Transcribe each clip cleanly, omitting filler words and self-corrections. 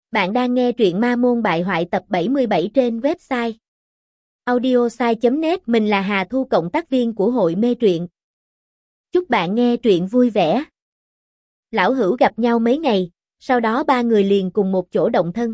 Bạn đang nghe truyện Ma Môn Bại Hoại tập 77 trên website audiosai.net. Mình là Hà Thu, cộng tác viên của hội mê truyện. Chúc bạn nghe truyện vui vẻ. Lão hữu gặp nhau mấy ngày, sau đó ba người liền cùng một chỗ động thân.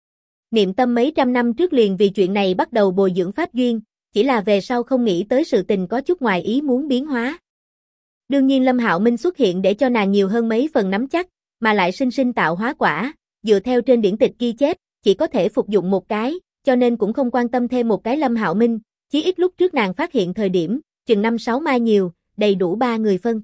Niệm Tâm mấy trăm năm trước liền vì chuyện này bắt đầu bồi dưỡng pháp duyên, chỉ là về sau không nghĩ tới sự tình có chút ngoài ý muốn biến hóa. Đương nhiên Lâm Hạo Minh xuất hiện để cho nàng nhiều hơn mấy phần nắm chắc, mà lại sinh sinh tạo hóa quả. Dựa theo trên điển tịch ghi chép, chỉ có thể phục dụng một cái, cho nên cũng không quan tâm thêm một cái Lâm Hạo Minh, chí ít lúc trước nàng phát hiện thời điểm, chừng 5-6 mai nhiều, đầy đủ ba người phân.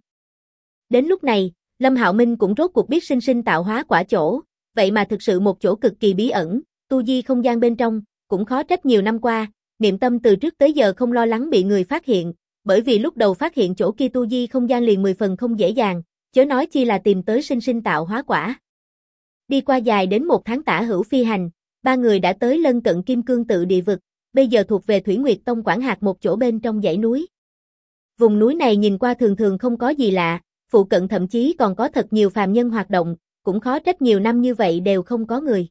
Đến lúc này, Lâm Hạo Minh cũng rốt cuộc biết sinh sinh tạo hóa quả chỗ, vậy mà thực sự một chỗ cực kỳ bí ẩn, tu di không gian bên trong, cũng khó trách nhiều năm qua, Niệm Tâm từ trước tới giờ không lo lắng bị người phát hiện, bởi vì lúc đầu phát hiện chỗ kia tu di không gian liền 10 phần không dễ dàng, chớ nói chi là tìm tới sinh sinh tạo hóa quả. Đi qua dài đến 1 tháng tả hữu phi hành, ba người đã tới lân cận Kim Cương tự địa vực, bây giờ thuộc về Thủy Nguyệt Tông quản hạt một chỗ bên trong dãy núi. Vùng núi này nhìn qua thường thường không có gì lạ, phụ cận thậm chí còn có thật nhiều phàm nhân hoạt động, cũng khó trách nhiều năm như vậy đều không có người.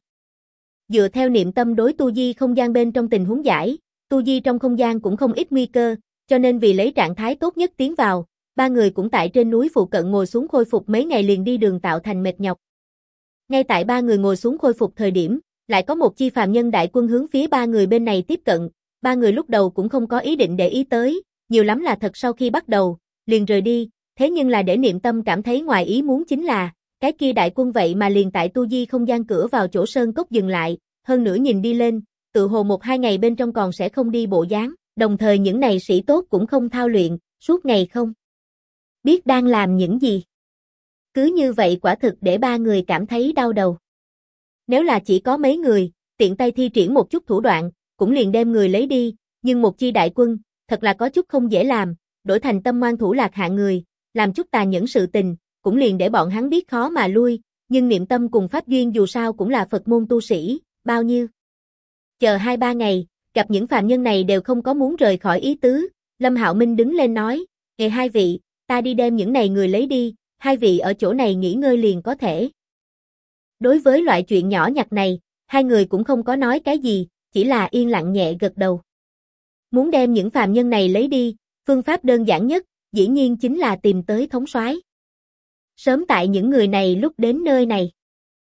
Dựa theo Niệm Tâm đối tu di không gian bên trong tình huống giải, tu di trong không gian cũng không ít nguy cơ, cho nên vì lấy trạng thái tốt nhất tiến vào, ba người cũng tại trên núi phụ cận ngồi xuống khôi phục mấy ngày liền đi đường tạo thành mệt nhọc. Ngay tại ba người ngồi xuống khôi phục thời điểm, lại có một chi phàm nhân đại quân hướng phía ba người bên này tiếp cận, ba người lúc đầu cũng không có ý định để ý tới, nhiều lắm là thật sau khi bắt đầu, liền rời đi, thế nhưng là để Niệm Tâm cảm thấy ngoài ý muốn chính là, cái kia đại quân vậy mà liền tại tu di không gian cửa vào chỗ sơn cốc dừng lại, hơn nữa nhìn đi lên, tự hồ 1-2 ngày bên trong còn sẽ không đi bộ dáng, đồng thời những này sĩ tốt cũng không thao luyện, suốt ngày không biết đang làm những gì. Cứ như vậy quả thực để ba người cảm thấy đau đầu. Nếu là chỉ có mấy người, tiện tay thi triển một chút thủ đoạn, cũng liền đem người lấy đi, nhưng một chi đại quân, thật là có chút không dễ làm, đổi thành tâm ngoan thủ lạc hạng người, làm chút tàn nhẫn sự tình, cũng liền để bọn hắn biết khó mà lui, nhưng Niệm Tâm cùng Pháp Duyên dù sao cũng là Phật môn tu sĩ, bao nhiêu. Chờ 2-3 ngày, gặp những phàm nhân này đều không có muốn rời khỏi ý tứ, Lâm Hạo Minh đứng lên nói, "Ngày hai vị, ta đi đem những này người lấy đi, hai vị ở chỗ này nghỉ ngơi liền có thể." Đối với loại chuyện nhỏ nhặt này, hai người cũng không có nói cái gì, chỉ là yên lặng nhẹ gật đầu. Muốn đem những phàm nhân này lấy đi, phương pháp đơn giản nhất, dĩ nhiên chính là tìm tới thống soái. Sớm tại những người này lúc đến nơi này,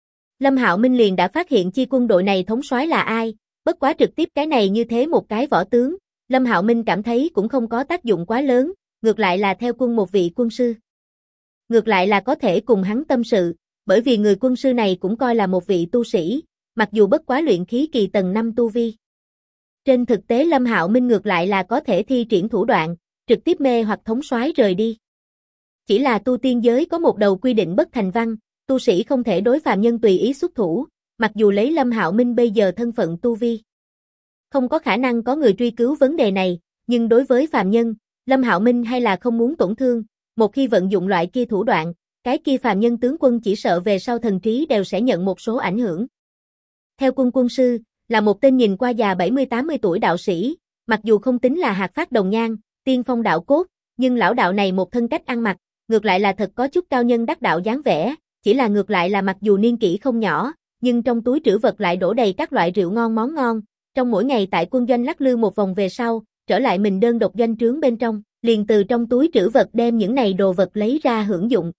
Lâm Hạo Minh liền đã phát hiện chi quân đội này thống soái là ai, bất quá trực tiếp cái này như thế một cái võ tướng, Lâm Hạo Minh cảm thấy cũng không có tác dụng quá lớn, ngược lại là theo quân một vị quân sư. Ngược lại là có thể cùng hắn tâm sự, bởi vì người quân sư này cũng coi là một vị tu sĩ, mặc dù bất quá luyện khí kỳ tầng 5 tu vi. Trên thực tế Lâm Hạo Minh ngược lại là có thể thi triển thủ đoạn, trực tiếp mê hoặc thống soái rời đi. Chỉ là tu tiên giới có một đầu quy định bất thành văn, tu sĩ không thể đối phàm nhân tùy ý xuất thủ, mặc dù lấy Lâm Hạo Minh bây giờ thân phận tu vi, không có khả năng có người truy cứu vấn đề này, nhưng đối với phàm nhân, Lâm Hạo Minh hay là không muốn tổn thương, một khi vận dụng loại kia thủ đoạn, cái kia phàm nhân tướng quân chỉ sợ về sau thần trí đều sẽ nhận một số ảnh hưởng. Theo quân sư, là một tên nhìn qua già 70-80 tuổi đạo sĩ, mặc dù không tính là hạt phát đồng nhan, tiên phong đạo cốt, nhưng lão đạo này một thân cách ăn mặc, ngược lại là thật có chút cao nhân đắc đạo dáng vẻ, chỉ là ngược lại là mặc dù niên kỷ không nhỏ, nhưng trong túi trữ vật lại đổ đầy các loại rượu ngon món ngon, trong mỗi ngày tại quân doanh lắc lư một vòng về sau, trở lại mình đơn độc doanh trướng bên trong, liền từ trong túi trữ vật đem những này đồ vật lấy ra hưởng dụng.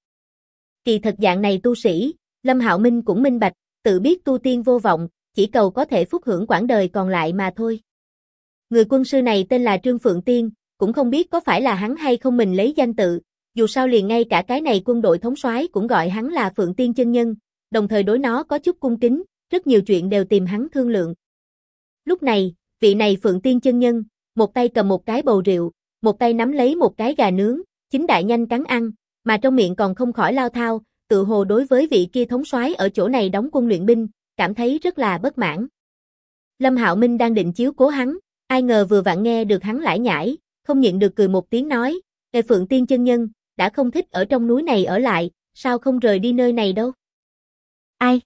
Kỳ thật dạng này tu sĩ, Lâm Hạo Minh cũng minh bạch, tự biết tu tiên vô vọng, chỉ cầu có thể phúc hưởng quãng đời còn lại mà thôi. Người quân sư này tên là Trương Phượng Tiên, cũng không biết có phải là hắn hay không mình lấy danh tự, dù sao liền ngay cả cái này quân đội thống soái cũng gọi hắn là Phượng Tiên chân nhân, đồng thời đối nó có chút cung kính, rất nhiều chuyện đều tìm hắn thương lượng. Lúc này, vị này Phượng Tiên chân nhân, một tay cầm một cái bầu rượu, một tay nắm lấy một cái gà nướng, chính đại nhanh cắn ăn, mà trong miệng còn không khỏi lao thao, tự hồ đối với vị kia thống soái ở chỗ này đóng quân luyện binh, cảm thấy rất là bất mãn. Lâm Hạo Minh đang định chiếu cố hắn, ai ngờ vừa vặn nghe được hắn lải nhải, không nhịn được cười một tiếng nói, "Ê Phượng Tiên chân nhân, đã không thích ở trong núi này ở lại, sao không rời đi nơi này đâu?" "Ai?"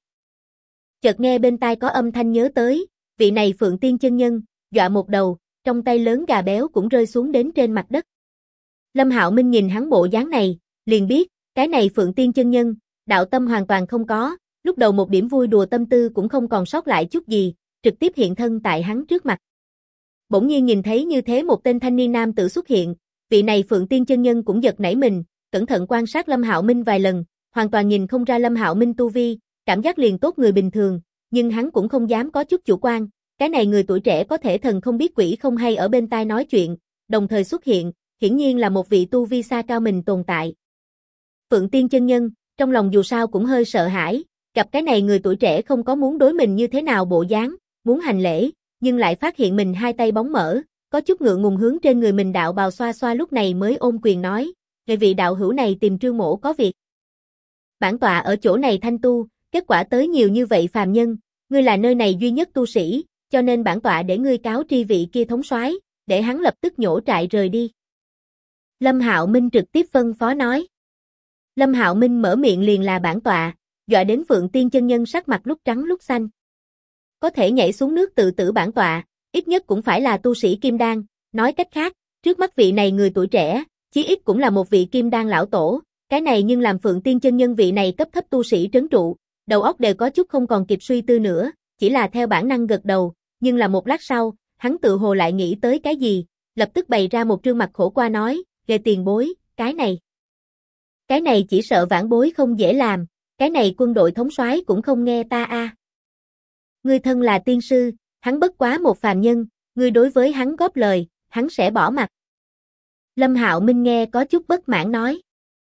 Chợt nghe bên tai có âm thanh nhớ tới, vị này Phượng Tiên chân nhân, dọa một đầu, trong tay lớn gà béo cũng rơi xuống đến trên mặt đất. Lâm Hạo Minh nhìn hắn bộ dáng này, liền biết, cái này Phượng Tiên chân nhân, đạo tâm hoàn toàn không có, lúc đầu một điểm vui đùa tâm tư cũng không còn sót lại chút gì, trực tiếp hiện thân tại hắn trước mặt. Bỗng nhiên nhìn thấy như thế một tên thanh niên nam tử xuất hiện, vị này Phượng Tiên chân nhân cũng giật nảy mình, cẩn thận quan sát Lâm Hạo Minh vài lần, hoàn toàn nhìn không ra Lâm Hạo Minh tu vi, cảm giác liền tốt người bình thường, nhưng hắn cũng không dám có chút chủ quan, cái này người tuổi trẻ có thể thần không biết quỷ không hay ở bên tai nói chuyện, đồng thời xuất hiện, hiển nhiên là một vị tu vi xa cao mình tồn tại. Phượng Tiên chân nhân, trong lòng dù sao cũng hơi sợ hãi, gặp cái này người tuổi trẻ không có muốn đối mình như thế nào bộ dáng, muốn hành lễ, nhưng lại phát hiện mình hai tay bóng mở, có chút ngượng ngùng hướng trên người mình đạo bào xoa xoa lúc này mới ôm quyền nói, "Người vị đạo hữu này tìm Trương mỗ có việc. Bản tọa ở chỗ này thanh tu, kết quả tới nhiều như vậy phàm nhân, ngươi là nơi này duy nhất tu sĩ, cho nên bản tọa để ngươi cáo tri vị kia thống soái, để hắn lập tức nhổ trại rời đi." Lâm Hạo Minh trực tiếp phân phó nói. Lâm Hạo Minh mở miệng liền là bản tọa, dọa đến Phượng Tiên chân nhân sắc mặt lúc trắng lúc xanh. Có thể nhảy xuống nước tự tử bản tọa, ít nhất cũng phải là tu sĩ kim đan, nói cách khác, trước mắt vị này người tuổi trẻ, chí ít cũng là một vị kim đan lão tổ, cái này nhưng làm Phượng Tiên chân nhân vị này cấp thấp tu sĩ trấn trụ, đầu óc đều có chút không còn kịp suy tư nữa, chỉ là theo bản năng gật đầu, nhưng là một lát sau, hắn tự hồ lại nghĩ tới cái gì, lập tức bày ra một trương mặt khổ qua nói, "Ghê tiền bối, cái này chỉ sợ vãn bối không dễ làm, cái này quân đội thống soái cũng không nghe ta a. Ngươi thân là tiên sư, hắn bất quá một phàm nhân, ngươi đối với hắn góp lời, hắn sẽ bỏ mặc." Lâm Hạo Minh nghe có chút bất mãn nói.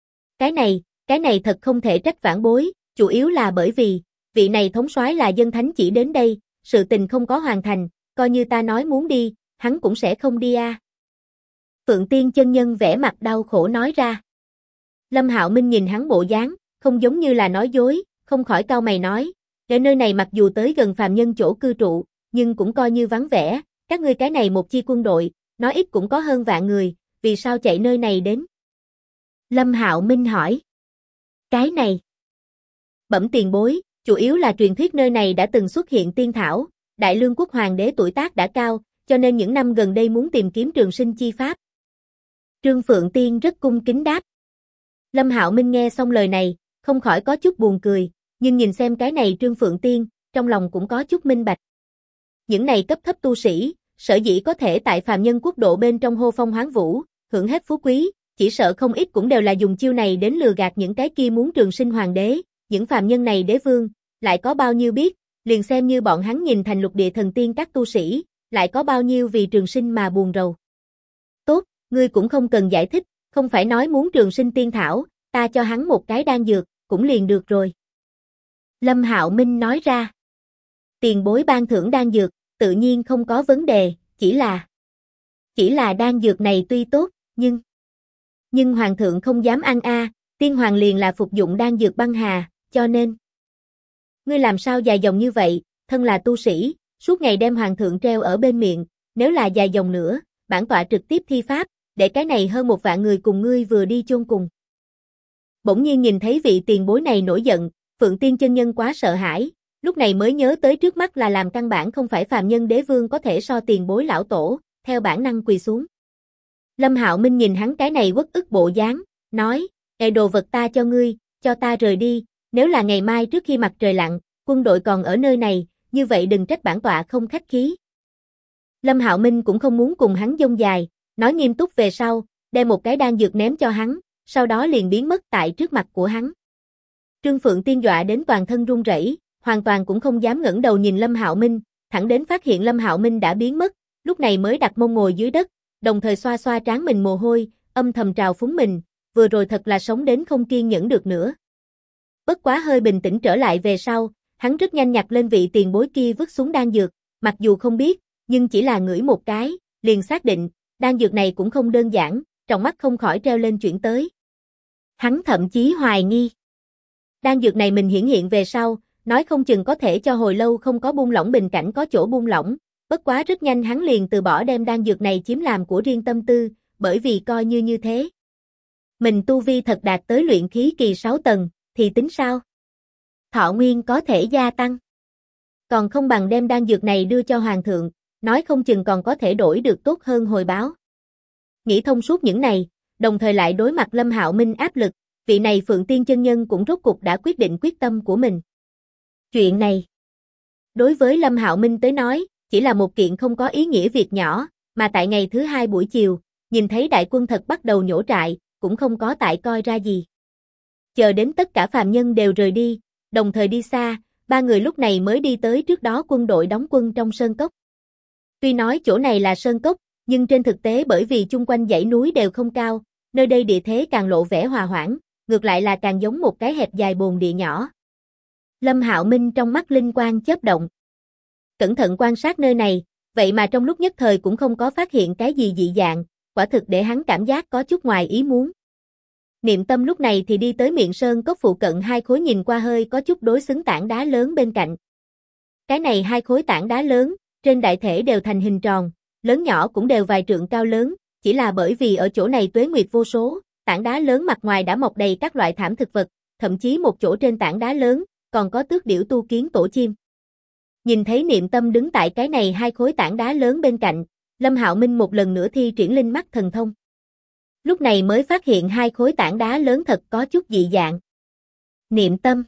Cái này thật không thể trách vãn bối, chủ yếu là bởi vì, vị này thống soái là dân thánh chỉ đến đây, sự tình không có hoàn thành, coi như ta nói muốn đi, hắn cũng sẽ không đi a. Phượng Tiên chân nhân vẻ mặt đau khổ nói ra. Lâm Hạo Minh nhìn hắn bộ dáng, không giống như là nói dối, không khỏi cau mày nói, "Ở nơi này mặc dù tới gần phàm nhân chỗ cư trụ, nhưng cũng coi như vắng vẻ, các ngươi cái này một chi quân đội, nói ít cũng có hơn vạn người, vì sao chạy nơi này đến?" Lâm Hạo Minh hỏi. Cái này. Bẩm tiền bối, chủ yếu là truyền thuyết nơi này đã từng xuất hiện tiên thảo, Đại Lương quốc hoàng đế tuổi tác đã cao, cho nên những năm gần đây muốn tìm kiếm trường sinh chi pháp. Trương Phượng Tiên rất cung kính đáp. Lâm Hạo Minh nghe xong lời này, không khỏi có chút buồn cười, nhưng nhìn xem cái này Trương Phượng Tiên, trong lòng cũng có chút minh bạch. Những này cấp thấp tu sĩ, sở dĩ có thể tại phàm nhân quốc độ bên trong hô phong hoán vũ, hưởng hết phú quý, chỉ sợ không ít cũng đều là dùng chiêu này đến lừa gạt những cái kia muốn trường sinh hoàng đế, những phàm nhân này đế vương, lại có bao nhiêu biết, liền xem như bọn hắn nhìn thành lục địa thần tiên các tu sĩ, lại có bao nhiêu vì trường sinh mà buồn rầu. Tốt, ngươi cũng không cần giải thích, không phải nói muốn trường sinh tiên thảo, ta cho hắn một cái đan dược, cũng liền được rồi. Lâm Hạo Minh nói ra. Tiền bối ban thưởng đan dược, tự nhiên không có vấn đề, chỉ là đan dược này tuy tốt, nhưng hoàng thượng không dám ăn a, tiên hoàng liền là phục dụng đan dược băng hà, cho nên. Ngươi làm sao dài dòng như vậy, thân là tu sĩ, suốt ngày đem hoàng thượng treo ở bên miệng, nếu là dài dòng nữa, bản tọa trực tiếp thi pháp, để cái này hơn một vạn người cùng ngươi vừa đi chôn cùng. Bỗng nhiên nhìn thấy vị tiền bối này nổi giận, Phượng Tiên chân nhân quá sợ hãi, lúc này mới nhớ tới trước mắt là làm căn bản không phải phàm nhân đế vương có thể so tiền bối lão tổ, theo bản năng quỳ xuống. Lâm Hạo Minh nhìn hắn cái này uất ức bộ dáng, nói, "Ê đồ vật ta cho ngươi, cho ta rời đi, nếu là ngày mai trước khi mặt trời lặn, quân đội còn ở nơi này, như vậy đừng trách bản tọa không khách khí." Lâm Hạo Minh cũng không muốn cùng hắn dông dài, nói nghiêm túc về sau, đem một cái đan dược ném cho hắn, sau đó liền biến mất tại trước mặt của hắn. Trương Phượng Tiên dọa đến toàn thân run rẩy, hoàn toàn cũng không dám ngẩng đầu nhìn Lâm Hạo Minh, thẳng đến phát hiện Lâm Hạo Minh đã biến mất, lúc này mới đặt mông ngồi dưới đất, đồng thời xoa xoa trán mình mồ hôi, âm thầm trào phúng mình, vừa rồi thật là sống đến không kiên nhẫn được nữa. Bất quá hơi bình tĩnh trở lại về sau, hắn rất nhanh nhặt lên vị tiền bối kia vứt xuống đan dược, mặc dù không biết, nhưng chỉ là ngửi một cái, liền xác định, đan dược này cũng không đơn giản, trong mắt không khỏi treo lên chuyển tới. Hắn thậm chí hoài nghi. Đan dược này mình hiện về sau, nói không chừng có thể cho hồi lâu không có buông lỏng bình cảnh có chỗ buông lỏng, bất quá rất nhanh hắn liền từ bỏ đem đan dược này chiếm làm của riêng tâm tư, bởi vì coi như thế. Mình tu vi thật đạt tới luyện khí kỳ 6 tầng, thì tính sao? Thọ nguyên có thể gia tăng. Còn không bằng đem đan dược này đưa cho hoàng thượng, nói không chừng còn có thể đổi được tốt hơn hồi báo. Nghĩ thông suốt những này, đồng thời lại đối mặt Lâm Hạo Minh áp lực, vị này Phượng Tiên chân nhân cũng rốt cục đã quyết định quyết tâm của mình. Chuyện này, đối với Lâm Hạo Minh tới nói, chỉ là một kiện không có ý nghĩa việc nhỏ, mà tại ngày thứ hai buổi chiều, nhìn thấy đại quân thật bắt đầu nhổ trại, cũng không có tại coi ra gì. Chờ đến tất cả phàm nhân đều rời đi, đồng thời đi xa, ba người lúc này mới đi tới trước đó quân đội đóng quân trong sơn cốc. Tuy nói chỗ này là sơn cốc, nhưng trên thực tế bởi vì chung quanh dãy núi đều không cao, nơi đây địa thế càng lộ vẻ hòa hoãn, ngược lại là càng giống một cái hẹp dài bồn địa nhỏ. Lâm Hạo Minh trong mắt linh quang chớp động. Cẩn thận quan sát nơi này, vậy mà trong lúc nhất thời cũng không có phát hiện cái gì dị dạng, quả thực để hắn cảm giác có chút ngoài ý muốn. Niệm Tâm lúc này thì đi tới miệng sơn cốc phụ cận hai khối nhìn qua hơi có chút đối xứng tảng đá lớn bên cạnh. Cái này hai khối tảng đá lớn, trên đại thể đều thành hình tròn, lớn nhỏ cũng đều vài trượng cao lớn, chỉ là bởi vì ở chỗ này tuế nguyệt vô số, tảng đá lớn mặt ngoài đã mọc đầy các loại thảm thực vật, thậm chí một chỗ trên tảng đá lớn, còn có tước điểu tu kiến tổ chim. Nhìn thấy Niệm Tâm đứng tại cái này hai khối tảng đá lớn bên cạnh, Lâm Hạo Minh một lần nữa thi triển linh mắt thần thông. Lúc này mới phát hiện hai khối tảng đá lớn thật có chút dị dạng. Niệm Tâm.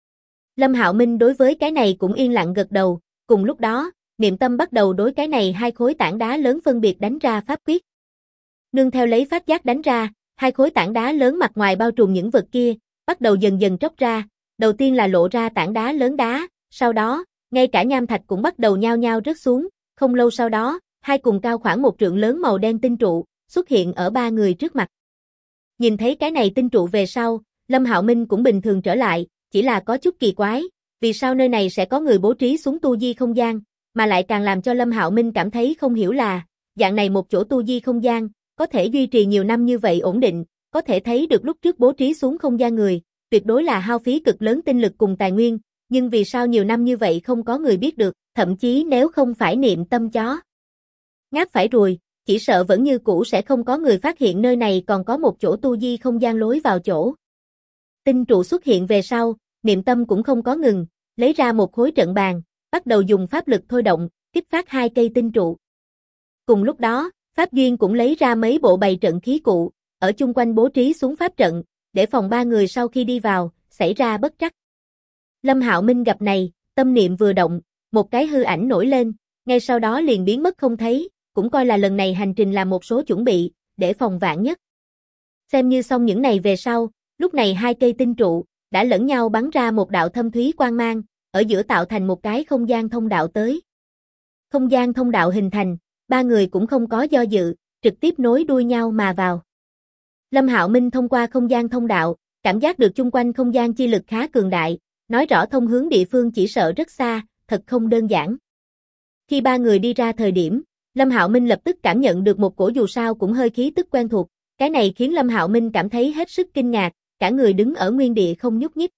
Lâm Hạo Minh đối với cái này cũng yên lặng gật đầu, cùng lúc đó, Niệm Tâm bắt đầu đối cái này hai khối tảng đá lớn phân biệt đánh ra pháp quyết. Nương theo lấy pháp giác đánh ra, hai khối tảng đá lớn mặt ngoài bao trùm những vật kia, bắt đầu dần dần tróc ra, đầu tiên là lộ ra tảng đá lớn đá, sau đó, ngay cả nham thạch cũng bắt đầu nhao nhao rớt xuống, không lâu sau đó, hai cùng cao khoảng một trượng lớn màu đen tinh trụ, xuất hiện ở ba người trước mặt. Nhìn thấy cái này tinh trụ về sau, Lâm Hạo Minh cũng bình thường trở lại, chỉ là có chút kỳ quái, vì sao nơi này sẽ có người bố trí xuống tu di không gian, mà lại càng làm cho Lâm Hạo Minh cảm thấy không hiểu là, dạng này một chỗ tu di không gian, có thể duy trì nhiều năm như vậy ổn định, có thể thấy được lúc trước bố trí xuống không gian người, tuyệt đối là hao phí cực lớn tinh lực cùng tài nguyên, nhưng vì sao nhiều năm như vậy không có người biết được, thậm chí nếu không phải Niệm Tâm chó ngáp phải ruồi, chỉ sợ vẫn như cũ sẽ không có người phát hiện nơi này còn có một chỗ tu di không gian lối vào chỗ. Tinh trụ xuất hiện về sau, Niệm Tâm cũng không có ngừng, lấy ra một khối trận bàn, bắt đầu dùng pháp lực thôi động, kích phát hai cây tinh trụ. Cùng lúc đó, Pháp Duyên cũng lấy ra mấy bộ bày trận khí cụ, ở chung quanh bố trí xuống pháp trận, để phòng ba người sau khi đi vào, xảy ra bất trắc. Lâm Hạo Minh gặp này, tâm niệm vừa động, một cái hư ảnh nổi lên, ngay sau đó liền biến mất không thấy, cũng coi là lần này hành trình làm một số chuẩn bị, để phòng vạn nhất. Xem như xong những này về sau, lúc này hai cây tinh trụ, đã lẫn nhau bắn ra một đạo thâm thúy quang mang, ở giữa tạo thành một cái không gian thông đạo tới. Không gian thông đạo hình thành, ba người cũng không có do dự, trực tiếp nối đuôi nhau mà vào. Lâm Hạo Minh thông qua không gian thông đạo, cảm giác được chung quanh không gian chi lực khá cường đại, nói rõ thông hướng địa phương chỉ sợ rất xa, thật không đơn giản. Khi ba người đi ra thời điểm, Lâm Hạo Minh lập tức cảm nhận được một cổ dù sao cũng hơi khí tức quen thuộc, cái này khiến Lâm Hạo Minh cảm thấy hết sức kinh ngạc, cả người đứng ở nguyên địa không nhúc nhích.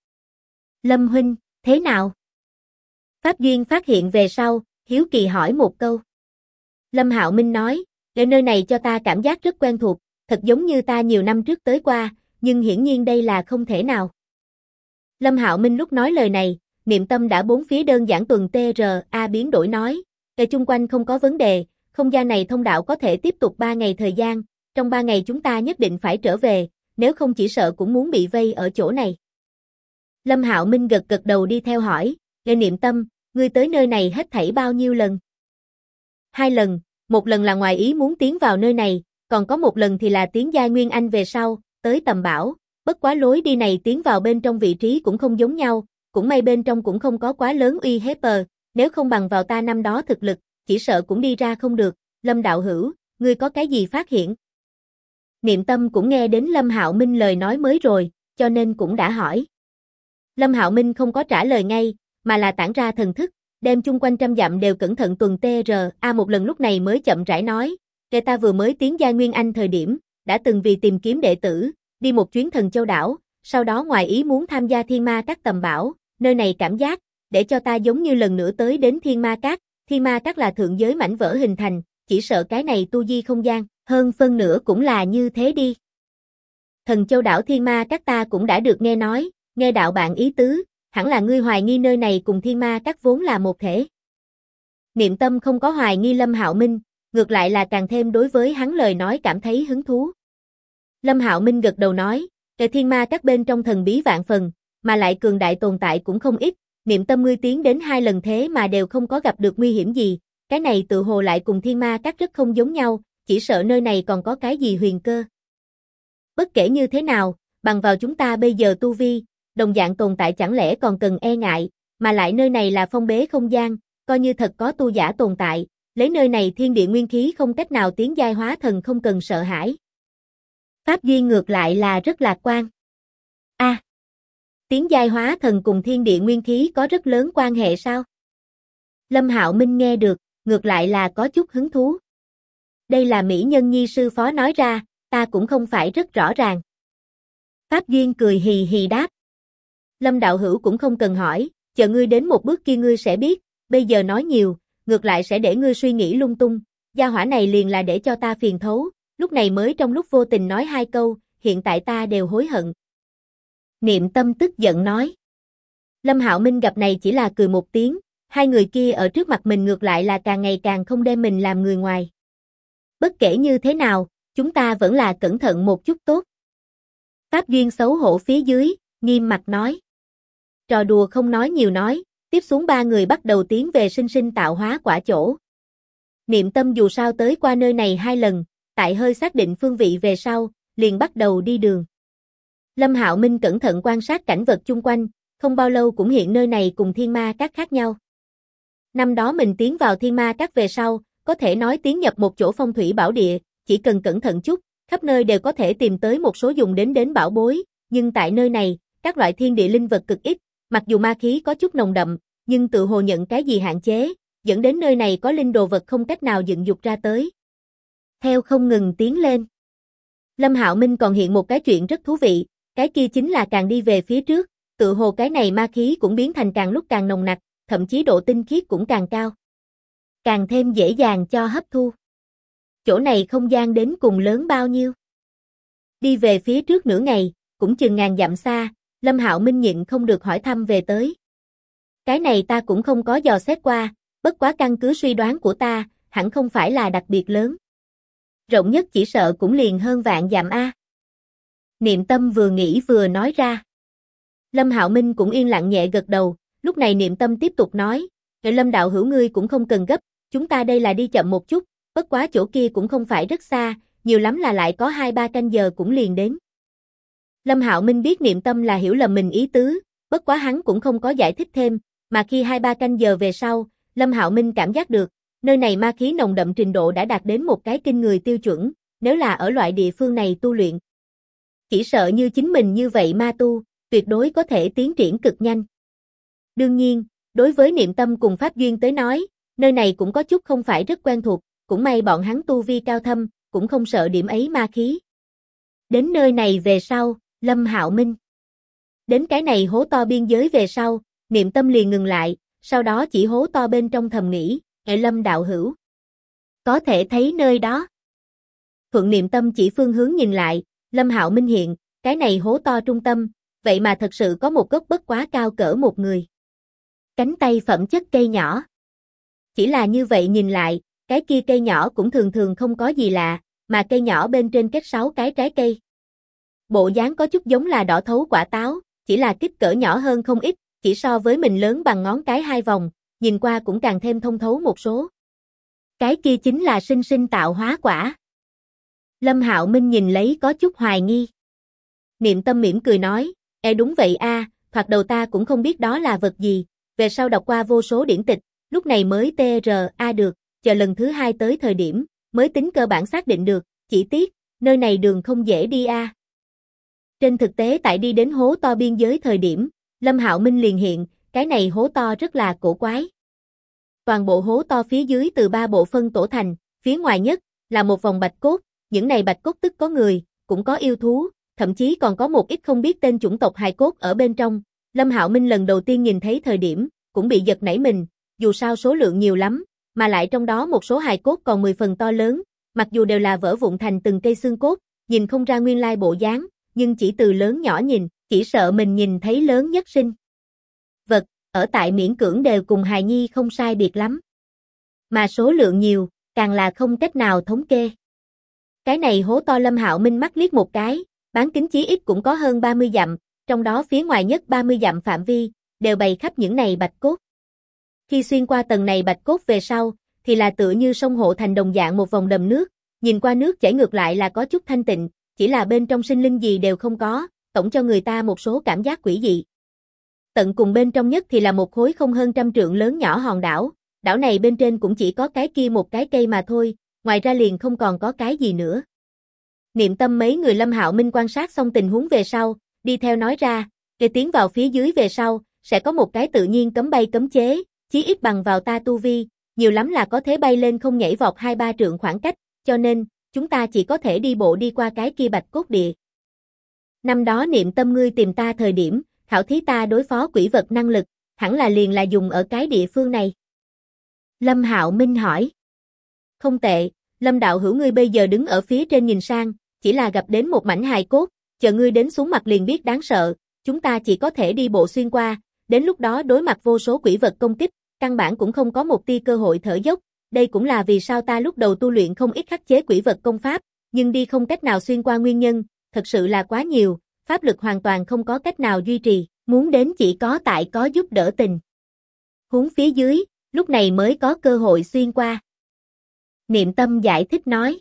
Lâm huynh, thế nào? Pháp Duyên phát hiện về sau, hiếu kỳ hỏi một câu. Lâm Hạo Minh nói, ở nơi này cho ta cảm giác rất quen thuộc, thật giống như ta nhiều năm trước tới qua, nhưng hiển nhiên đây là không thể nào. Lâm Hạo Minh lúc nói lời này, Niệm Tâm đã bốn phía đơn giản tuần TRA biến đổi nói, ở chung quanh không có vấn đề, không gian này thông đạo có thể tiếp tục 3 ngày thời gian, trong 3 ngày chúng ta nhất định phải trở về, nếu không chỉ sợ cũng muốn bị vây ở chỗ này. Lâm Hạo Minh gật gật đầu đi theo hỏi, Niệm Tâm, ngươi tới nơi này hết thảy bao nhiêu lần? 2 lần, một lần là ngoài ý muốn tiến vào nơi này, còn có một lần thì là tiến giai Nguyên Anh về sau, tới tầm bảo, bất quá lối đi này tiến vào bên trong vị trí cũng không giống nhau, cũng may bên trong cũng không có quá lớn uy hiếp, nếu không bằng vào ta năm đó thực lực, chỉ sợ cũng đi ra không được. Lâm đạo hữu, ngươi có cái gì phát hiện? Niệm Tâm cũng nghe đến Lâm Hạo Minh lời nói mới rồi, cho nên cũng đã hỏi. Lâm Hạo Minh không có trả lời ngay, mà là tản ra thần thức, đem chung quanh trăm dặm đều cẩn thận tuần TRA một lần, lúc này mới chậm rãi nói, ta vừa mới tiến giai Nguyên Anh thời điểm, đã từng vì tìm kiếm đệ tử, đi một chuyến Thần Châu đảo, sau đó ngoài ý muốn tham gia Thiên Ma Các tầm bảo, nơi này cảm giác, để cho ta giống như lần nữa tới đến Thiên Ma Các là thượng giới mảnh vỡ hình thành, chỉ sợ cái này tu di không gian, hơn phân nửa cũng là như thế đi. Thần Châu đảo Thiên Ma Các ta cũng đã được nghe nói, nghe đạo bạn ý tứ, hẳn là ngươi hoài nghi nơi này cùng Thiên Ma Các vốn là một thể. Niệm Tâm không có hoài nghi Lâm Hạo Minh, ngược lại là càng thêm đối với hắn lời nói cảm thấy hứng thú. Lâm Hạo Minh gật đầu nói, Thiên Ma Các bên trong thần bí vạn phần, mà lại cường đại tồn tại cũng không ít, Niệm tâm ngươi tiến đến 2 lần thế mà đều không có gặp được nguy hiểm gì, cái này tự hồ lại cùng thiên ma các rất không giống nhau, chỉ sợ nơi này còn có cái gì huyền cơ. Bất kể như thế nào, bằng vào chúng ta bây giờ tu vi, đồng dạng tồn tại chẳng lẽ còn cần e ngại, mà lại nơi này là phong bế không gian, coi như thật có tu giả tồn tại, lấy nơi này thiên địa nguyên khí không cách nào tiến giai hóa thần không cần sợ hãi. Pháp Duyên ngược lại là rất lạc quan. Tiến giai hóa thần cùng thiên địa nguyên khí có rất lớn quan hệ sao? Lâm Hạo Minh nghe được, ngược lại là có chút hứng thú. Đây là Mỹ Nhân Nhi sư phó nói ra, ta cũng không phải rất rõ ràng. Pháp Duyên cười hì hì đáp. Lâm đạo hữu cũng không cần hỏi, chờ ngươi đến một bước kia ngươi sẽ biết, bây giờ nói nhiều, ngược lại sẽ để ngươi suy nghĩ lung tung, gia hỏa này liền là để cho ta phiền thấu, lúc này mới trong lúc vô tình nói 2 câu, hiện tại ta đều hối hận. Niệm tâm tức giận nói. Lâm Hạo Minh gặp này chỉ là cười một tiếng, hai người kia ở trước mặt mình ngược lại là càng ngày càng không đem mình làm người ngoài. Bất kể như thế nào, chúng ta vẫn là cẩn thận một chút tốt. Pháp Duyên xấu hổ phía dưới, nghiêm mặt nói. Trò đùa không nói nhiều nói, tiếp xuống 3 người bắt đầu tiến về sinh sinh tạo hóa quả chỗ. Niệm tâm dù sao tới qua nơi này 2 lần, tại hơi xác định phương vị về sau, liền bắt đầu đi đường. Lâm Hạo Minh cẩn thận quan sát cảnh vật chung quanh, không bao lâu cũng hiện nơi này cùng thiên ma các khác nhau. Năm đó mình tiến vào thiên ma các về sau, có thể nói tiến nhập một chỗ phong thủy bảo địa, chỉ cần cẩn thận chút, khắp nơi đều có thể tìm tới một số dùng đến bảo bối, nhưng tại nơi này, các loại thiên địa linh vật cực ít, mặc dù ma khí có chút nồng đậm, nhưng tự hồ nhận cái gì hạn chế, dẫn đến nơi này có linh đồ vật không cách nào dựng dục ra tới. Theo không ngừng tiến lên, Lâm Hạo Minh còn hiện một cái chuyện rất thú vị, cái kia chính là càng đi về phía trước, tự hồ cái này ma khí cũng biến thành càng lúc càng nồng nặc, thậm chí độ tinh khiết cũng càng cao. Càng thêm dễ dàng cho hấp thu. Chỗ này không gian đến cùng lớn bao nhiêu? Đi về phía trước nửa ngày, cũng chừng ngàn dặm xa, Lâm Hạo Minh nhịn không được hỏi thăm về tới. Cái này ta cũng không có dò xét qua, bất quá căn cứ suy đoán của ta, hẳn không phải là đặc biệt lớn. Rộng nhất chỉ sợ cũng liền hơn vạn dặm a. Niệm tâm vừa nghĩ vừa nói ra. Lâm Hạo Minh cũng yên lặng nhẹ gật đầu, lúc này niệm tâm tiếp tục nói, Lâm đạo hữu ngươi cũng không cần gấp, chúng ta đây là đi chậm một chút, bất quá chỗ kia cũng không phải rất xa, nhiều lắm là lại có 2-3 canh giờ cũng liền đến. Lâm Hạo Minh biết niệm tâm là hiểu lầm mình ý tứ, bất quá hắn cũng không có giải thích thêm, mà khi 2-3 canh giờ về sau, Lâm Hạo Minh cảm giác được, nơi này ma khí nồng đậm trình độ đã đạt đến một cái kinh người tiêu chuẩn, nếu là ở loại địa phương này tu luyện. Chỉ sợ như chính mình như vậy ma tu, tuyệt đối có thể tiến triển cực nhanh. Đương nhiên, đối với niệm tâm cùng Pháp Duyên tới nói, nơi này cũng có chút không phải rất quen thuộc, cũng may bọn hắn tu vi cao thâm, cũng không sợ điểm ấy ma khí. Đến nơi này về sau, Lâm Hạo Minh. Đến cái này hố to biên giới về sau, niệm tâm liền ngừng lại, sau đó chỉ hố to bên trong thầm nghĩ, Lâm đạo hữu. Có thể thấy nơi đó. Thuận niệm tâm chỉ phương hướng nhìn lại, Lâm Hạo Minh hiện, cái này hố to trung tâm, vậy mà thật sự có một gốc bất quá cao cỡ một người. Cánh tay phẩm chất cây nhỏ. Chỉ là như vậy nhìn lại, cái kia cây nhỏ cũng thường thường không có gì lạ, mà cây nhỏ bên trên kết 6 cái trái cây. Bộ dáng có chút giống là đỏ thấu quả táo, chỉ là kích cỡ nhỏ hơn không ít, chỉ so với mình lớn bằng ngón cái 2 vòng, nhìn qua cũng càng thêm thông thấu một số. Cái kia chính là sinh sinh tạo hóa quả. Lâm Hạo Minh nhìn lấy có chút hoài nghi. Niệm tâm mỉm cười nói, đúng vậy a, thoạt đầu ta cũng không biết đó là vật gì, về sau đọc qua vô số điển tịch, lúc này mới TRA được, chờ lần thứ 2 tới thời điểm, mới tính cơ bản xác định được, chỉ tiếc, nơi này đường không dễ đi a. Trên thực tế tại đi đến hố to biên giới thời điểm, Lâm Hạo Minh liền hiện, cái này hố to rất là cổ quái. Toàn bộ hố to phía dưới từ 3 bộ phân tổ thành, phía ngoài nhất là một vòng bạch cốt, những này bạch cốt tức có người, cũng có yêu thú, thậm chí còn có một ít không biết tên chủng tộc hài cốt ở bên trong. Lâm Hạo Minh lần đầu tiên nhìn thấy thời điểm, cũng bị giật nảy mình, dù sao số lượng nhiều lắm, mà lại trong đó một số hài cốt còn 10 phần to lớn, mặc dù đều là vỡ vụn thành từng cây xương cốt, nhìn không ra nguyên lai bộ dáng, nhưng chỉ từ lớn nhỏ nhìn, chỉ sợ mình nhìn thấy lớn nhất sinh vật, ở tại miễn cưỡng đều cùng hài nhi không sai biệt lắm. Mà số lượng nhiều, càng là không cách nào thống kê. Cái này hố to Lâm Hạo Minh mắt liếc một cái, bán kính chí ít cũng có hơn 30 dặm, trong đó phía ngoài nhất 30 dặm phạm vi, đều bày khắp những này bạch cốt. Khi xuyên qua tầng này bạch cốt về sau, thì là tựa như sông hộ thành đồng dạng một vòng đầm nước, nhìn qua nước chảy ngược lại là có chút thanh tịnh, chỉ là bên trong sinh linh gì đều không có, tổng cho người ta một số cảm giác quỷ dị. Tận cùng bên trong nhất thì là một khối không hơn 100 trượng lớn nhỏ hòn đảo, đảo này bên trên cũng chỉ có cái kia một cái cây mà thôi, ngoài ra liền không còn có cái gì nữa. Niệm Tâm mấy người Lâm Hạo Minh quan sát xong tình huống về sau, đi theo nói ra, để tiến vào phía dưới về sau, sẽ có một cái tự nhiên cấm bay cấm chế, chí ít bằng vào ta tu vi, nhiều lắm là có thể bay lên không nhảy vọt 2-3 trượng khoảng cách, cho nên, chúng ta chỉ có thể đi bộ đi qua cái kia bạch cốt địa. Năm đó Niệm Tâm ngươi tìm ta thời điểm, khảo thí ta đối phó quỷ vật năng lực, hẳn là liền là dùng ở cái địa phương này. Lâm Hạo Minh hỏi. Không tệ, Lâm đạo hữu ngươi bây giờ đứng ở phía trên nhìn sang, chỉ là gặp đến một mảnh hài cốt, chờ ngươi đến xuống mặt liền biết đáng sợ, chúng ta chỉ có thể đi bộ xuyên qua, đến lúc đó đối mặt vô số quỷ vật công kích, căn bản cũng không có một tia cơ hội thở dốc, đây cũng là vì sao ta lúc đầu tu luyện không ít khắc chế quỷ vật công pháp, nhưng đi không cách nào xuyên qua nguyên nhân, thật sự là quá nhiều, pháp lực hoàn toàn không có cách nào duy trì, muốn đến chỉ có tại có giúp đỡ tình. Huống phía dưới, lúc này mới có cơ hội xuyên qua. Niệm Tâm giải thích nói.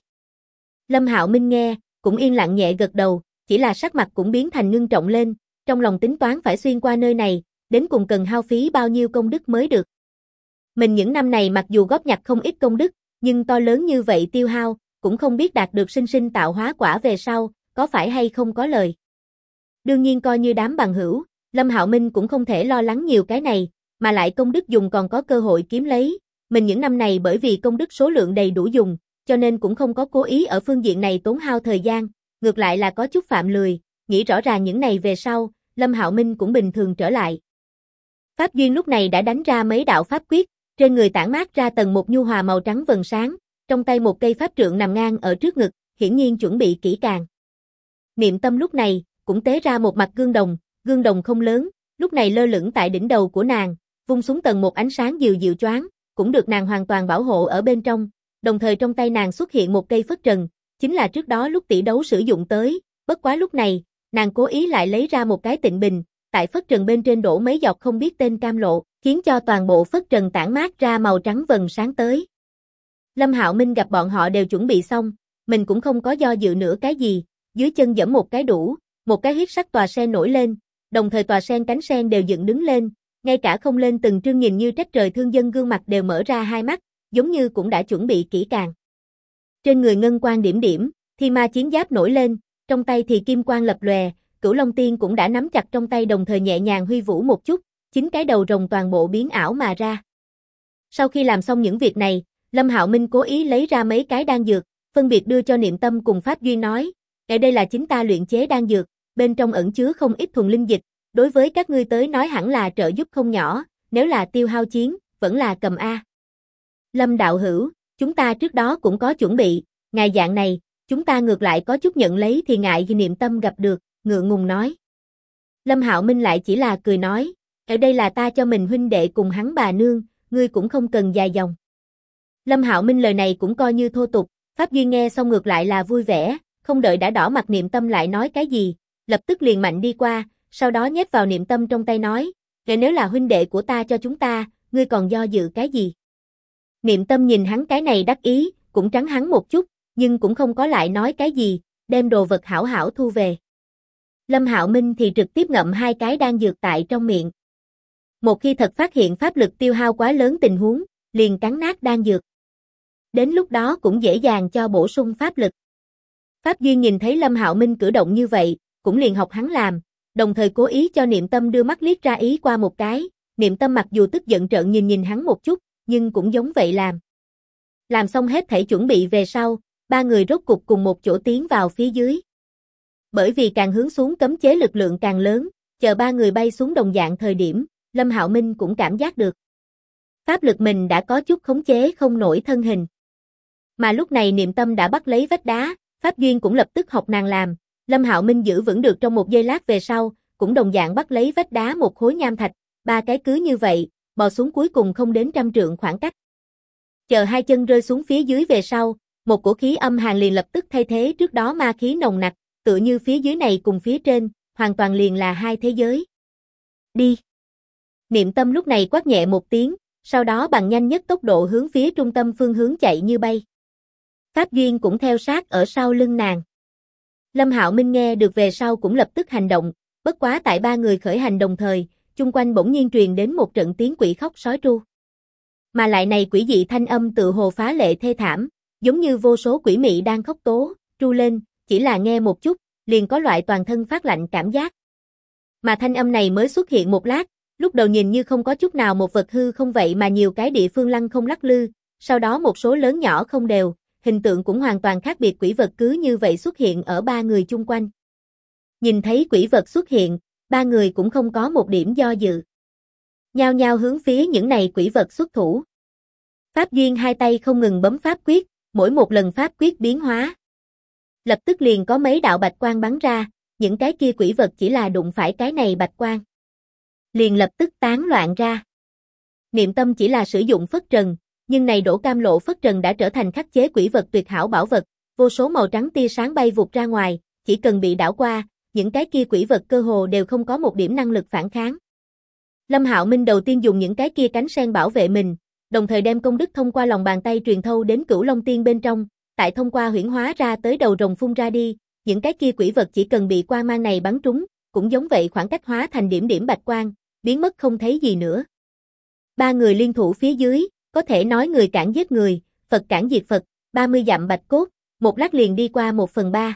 Lâm Hạo Minh nghe, cũng yên lặng nhẹ gật đầu, chỉ là sắc mặt cũng biến thành ngưng trọng lên, trong lòng tính toán phải xuyên qua nơi này, đến cùng cần hao phí bao nhiêu công đức mới được. Mình những năm này mặc dù góp nhặt không ít công đức, nhưng to lớn như vậy tiêu hao, cũng không biết đạt được sinh sinh tạo hóa quả về sau, có phải hay không có lời. Đương nhiên coi như đám bằng hữu, Lâm Hạo Minh cũng không thể lo lắng nhiều cái này, mà lại công đức dùng còn có cơ hội kiếm lấy. Mình những năm này bởi vì công đức số lượng đầy đủ dùng, cho nên cũng không có cố ý ở phương diện này tốn hao thời gian, ngược lại là có chút phạm lười, nghĩ rõ ràng những này về sau, Lâm Hạo Minh cũng bình thường trở lại. Pháp Duyên lúc này đã đánh ra mấy đạo pháp quyết, trên người tản mát ra tầng một nhu hòa màu trắng vầng sáng, trong tay một cây pháp trượng nằm ngang ở trước ngực, hiển nhiên chuẩn bị kỹ càng. Niệm Tâm lúc này, cũng tế ra một mặt gương đồng không lớn, lúc này lơ lửng tại đỉnh đầu của nàng, vung xuống tầng một ánh sáng dịu dịu choáng, cũng được nàng hoàn toàn bảo hộ ở bên trong, đồng thời trong tay nàng xuất hiện một cây phất trần, chính là trước đó lúc tỷ đấu sử dụng tới, bất quá lúc này, nàng cố ý lại lấy ra một cái tịnh bình, tại phất trần bên trên đổ mấy giọt không biết tên cam lộ, khiến cho toàn bộ phất trần tản mát ra màu trắng vầng sáng tới. Lâm Hạo Minh gặp bọn họ đều chuẩn bị xong, mình cũng không có do dự nữa cái gì, dưới chân giẫm một cái đủ, một cái huyết sắc tòa sen nổi lên, đồng thời tòa sen cánh sen đều dựng đứng lên, ngay cả không lên từng trương nhìn như trách trời thương dân gương mặt đều mở ra hai mắt, giống như cũng đã chuẩn bị kỹ càng. Trên người ngân quang điểm điểm, thi ma chiến giáp nổi lên, trong tay thì kim quang lập lòe, Cửu Long Tiên cũng đã nắm chặt trong tay đồng thời nhẹ nhàng huy vũ một chút, chính cái đầu rồng toàn bộ biến ảo mà ra. Sau khi làm xong những việc này, Lâm Hạo Minh cố ý lấy ra mấy cái đan dược, phân biệt đưa cho Niệm Tâm cùng Pháp Duyên nói, đây là chính ta luyện chế đan dược, bên trong ẩn chứa không ít thuần linh dịch, đối với các ngươi tới nói hẳn là trợ giúp không nhỏ, nếu là tiêu hao chiến, vẫn là cầm A. Lâm đạo hữu, chúng ta trước đó cũng có chuẩn bị, ngài dạng này, chúng ta ngược lại có chút nhận lấy thì ngại vì Niệm Tâm gặp được, ngượng ngùng nói. Lâm Hạo Minh lại chỉ là cười nói, ở đây là ta cho mình huynh đệ cùng hắn bà nương, ngươi cũng không cần dài dòng. Lâm Hạo Minh lời này cũng coi như thô tục, Pháp Duyên nghe xong ngược lại là vui vẻ, không đợi đã đỏ mặt Niệm Tâm lại nói cái gì, lập tức liền mạnh đi qua, sau đó nhét vào Niệm Tâm trong tay nói, nếu là huynh đệ của ta cho chúng ta, ngươi còn do dự cái gì? Niệm Tâm nhìn hắn cái này đắc ý, cũng trắng hắn một chút, nhưng cũng không có lại nói cái gì, đem đồ vật hảo hảo thu về. Lâm Hạo Minh thì trực tiếp ngậm hai cái đan dược tại trong miệng. Một khi thật phát hiện pháp lực tiêu hao quá lớn tình huống, liền cắn nát đan dược. Đến lúc đó cũng dễ dàng cho bổ sung pháp lực. Pháp Duyên nhìn thấy Lâm Hạo Minh cử động như vậy, cũng liền học hắn làm, đồng thời cố ý cho Niệm Tâm đưa mắt liếc ra ý qua một cái, Niệm Tâm mặc dù tức giận trợn nhìn hắn một chút, nhưng cũng giống vậy làm. Làm xong hết thảy chuẩn bị về sau, ba người rốt cục cùng một chỗ tiến vào phía dưới. Bởi vì càng hướng xuống cấm chế lực lượng càng lớn, chờ ba người bay xuống đồng dạng thời điểm, Lâm Hạo Minh cũng cảm giác được. Pháp lực mình đã có chút khống chế không nổi thân hình. Mà lúc này Niệm Tâm đã bắt lấy vách đá, Pháp Duyên cũng lập tức học nàng làm, Lâm Hạo Minh giữ vững được trong một giây lát về sau, cũng đồng dạng bắt lấy vách đá một khối nham thạch, ba cái cứ như vậy, bò xuống cuối cùng không đến 100 trượng khoảng cách. Chờ hai chân rơi xuống phía dưới về sau, một cổ khí âm hàn liền lập tức thay thế trước đó ma khí nồng nặc, tựa như phía dưới này cùng phía trên, hoàn toàn liền là hai thế giới. Đi! Niệm Tâm lúc này quát nhẹ một tiếng, sau đó bằng nhanh nhất tốc độ hướng phía trung tâm phương hướng chạy như bay. Pháp Duyên cũng theo sát ở sau lưng nàng. Lâm Hạo Minh nghe được về sau cũng lập tức hành động, bất quá tại ba người khởi hành đồng thời, chung quanh bỗng nhiên truyền đến một trận tiếng quỷ khóc sói tru. Mà lại này quỷ dị thanh âm tự hồ phá lệ thê thảm, giống như vô số quỷ mị đang khóc tố, tru lên, chỉ là nghe một chút, liền có loại toàn thân phát lạnh cảm giác. Mà thanh âm này mới xuất hiện một lát, lúc đầu nhìn như không có chút nào một vật hư không vậy mà nhiều cái địa phương lăng không lắc lư, sau đó một số lớn nhỏ không đều, hình tượng cũng hoàn toàn khác biệt quỷ vật cứ như vậy xuất hiện ở ba người chung quanh. Nhìn thấy quỷ vật xuất hiện, ba người cũng không có một điểm do dự. Nhao nhao hướng phía những này quỷ vật xuất thủ. Pháp Duyên hai tay không ngừng bấm pháp quyết, mỗi một lần pháp quyết biến hóa. Lập tức liền có mấy đạo bạch quang bắn ra, những cái kia quỷ vật chỉ là đụng phải cái này bạch quang. Liền lập tức tán loạn ra. Niệm Tâm chỉ là sử dụng phất trần, nhưng này đổ cam lộ phất trần đã trở thành khắc chế quỷ vật tuyệt hảo bảo vật, vô số màu trắng tia sáng bay vụt ra ngoài, chỉ cần bị đảo qua, những cái kia quỷ vật cơ hồ đều không có một điểm năng lực phản kháng. Lâm Hạo Minh đầu tiên dùng những cái kia cánh sen bảo vệ mình, đồng thời đem công đức thông qua lòng bàn tay truyền thâu đến Cửu Long Tiên bên trong, tại thông qua huyễn hóa ra tới đầu rồng phun ra đi, những cái kia quỷ vật chỉ cần bị quang mang này bắn trúng, cũng giống vậy khoảng cách hóa thành điểm điểm bạch quang, biến mất không thấy gì nữa. Ba người liên thủ phía dưới, có thể nói người cản giết người, Phật cản diệt Phật, 30 dặm bạch cốt, một lát liền đi qua 1/3.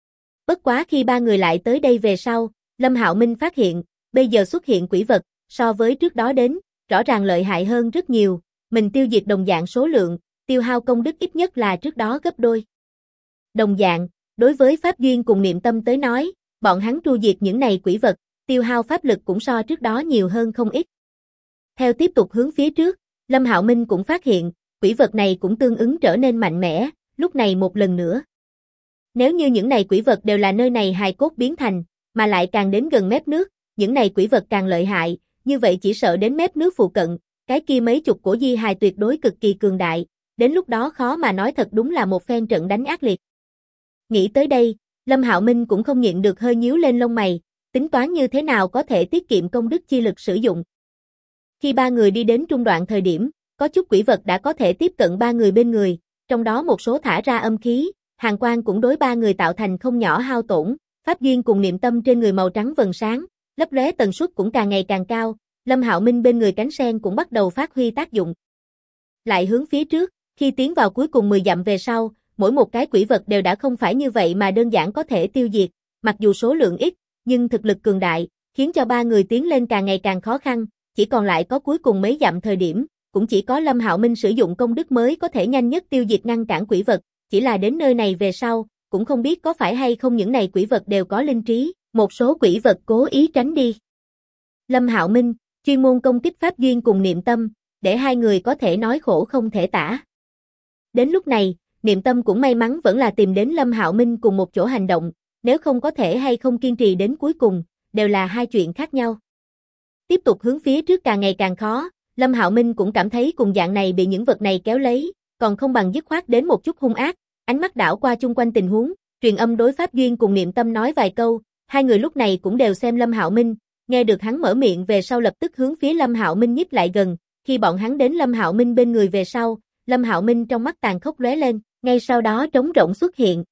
Bất quá khi ba người lại tới đây về sau, Lâm Hạo Minh phát hiện, bây giờ xuất hiện quỷ vật, so với trước đó đến, rõ ràng lợi hại hơn rất nhiều, mình tiêu diệt đồng dạng số lượng, tiêu hao công đức ít nhất là trước đó gấp đôi. Đồng dạng, đối với Pháp Duyên cùng Niệm Tâm tới nói, bọn hắn tru diệt những này quỷ vật, tiêu hao pháp lực cũng so trước đó nhiều hơn không ít. Theo tiếp tục hướng phía trước, Lâm Hạo Minh cũng phát hiện, quỷ vật này cũng tương ứng trở nên mạnh mẽ, lúc này một lần nữa. Nếu như những này quỷ vật đều là nơi này hài cốt biến thành, mà lại càng đến gần mép nước, những này quỷ vật càng lợi hại, như vậy chỉ sợ đến mép nước phụ cận, cái kia mấy chục cổ di hài tuyệt đối cực kỳ cường đại, đến lúc đó khó mà nói thật đúng là một phen trận đánh ác liệt. Nghĩ tới đây, Lâm Hạo Minh cũng không nhịn được hơi nhíu lên lông mày, tính toán như thế nào có thể tiết kiệm công đức chi lực sử dụng. Khi ba người đi đến trung đoạn thời điểm, có chút quỷ vật đã có thể tiếp cận ba người bên người, trong đó một số thả ra âm khí, hàn quang cũng đối ba người tạo thành không nhỏ hao tổn, Pháp Duyên cùng Niệm Tâm trên người màu trắng vầng sáng, lấp lóe tần suất cũng càng ngày càng cao, Lâm Hạo Minh bên người cánh sen cũng bắt đầu phát huy tác dụng. Lại hướng phía trước, khi tiến vào cuối cùng 10 dặm về sau, mỗi một cái quỷ vật đều đã không phải như vậy mà đơn giản có thể tiêu diệt, mặc dù số lượng ít, nhưng thực lực cường đại, khiến cho ba người tiến lên càng ngày càng khó khăn, chỉ còn lại có cuối cùng mấy dặm thời điểm, cũng chỉ có Lâm Hạo Minh sử dụng công đức mới có thể nhanh nhất tiêu diệt ngăn cản quỷ vật, chỉ là đến nơi này về sau, cũng không biết có phải hay không những này quỷ vật đều có linh trí, một số quỷ vật cố ý tránh đi. Lâm Hạo Minh, chuyên môn công kích Pháp Duyên cùng Niệm Tâm, để hai người có thể nói khổ không thể tả. Đến lúc này, Niệm Tâm cũng may mắn vẫn là tìm đến Lâm Hạo Minh cùng một chỗ hành động, nếu không có thể hay không kiên trì đến cuối cùng, đều là hai chuyện khác nhau. Tiếp tục hướng phía trước càng ngày càng khó, Lâm Hạo Minh cũng cảm thấy cùng dạng này bị những vật này kéo lấy, còn không bằng dứt khoát đến một chút hung ác, ánh mắt đảo qua chung quanh tình huống, truyền âm đối Pháp Duyên cùng Niệm Tâm nói vài câu, hai người lúc này cũng đều xem Lâm Hạo Minh, nghe được hắn mở miệng về sau lập tức hướng phía Lâm Hạo Minh nhích lại gần, khi bọn hắn đến Lâm Hạo Minh bên người về sau, Lâm Hạo Minh trong mắt tàn khốc lóe lên, ngay sau đó trống rỗng xuất hiện.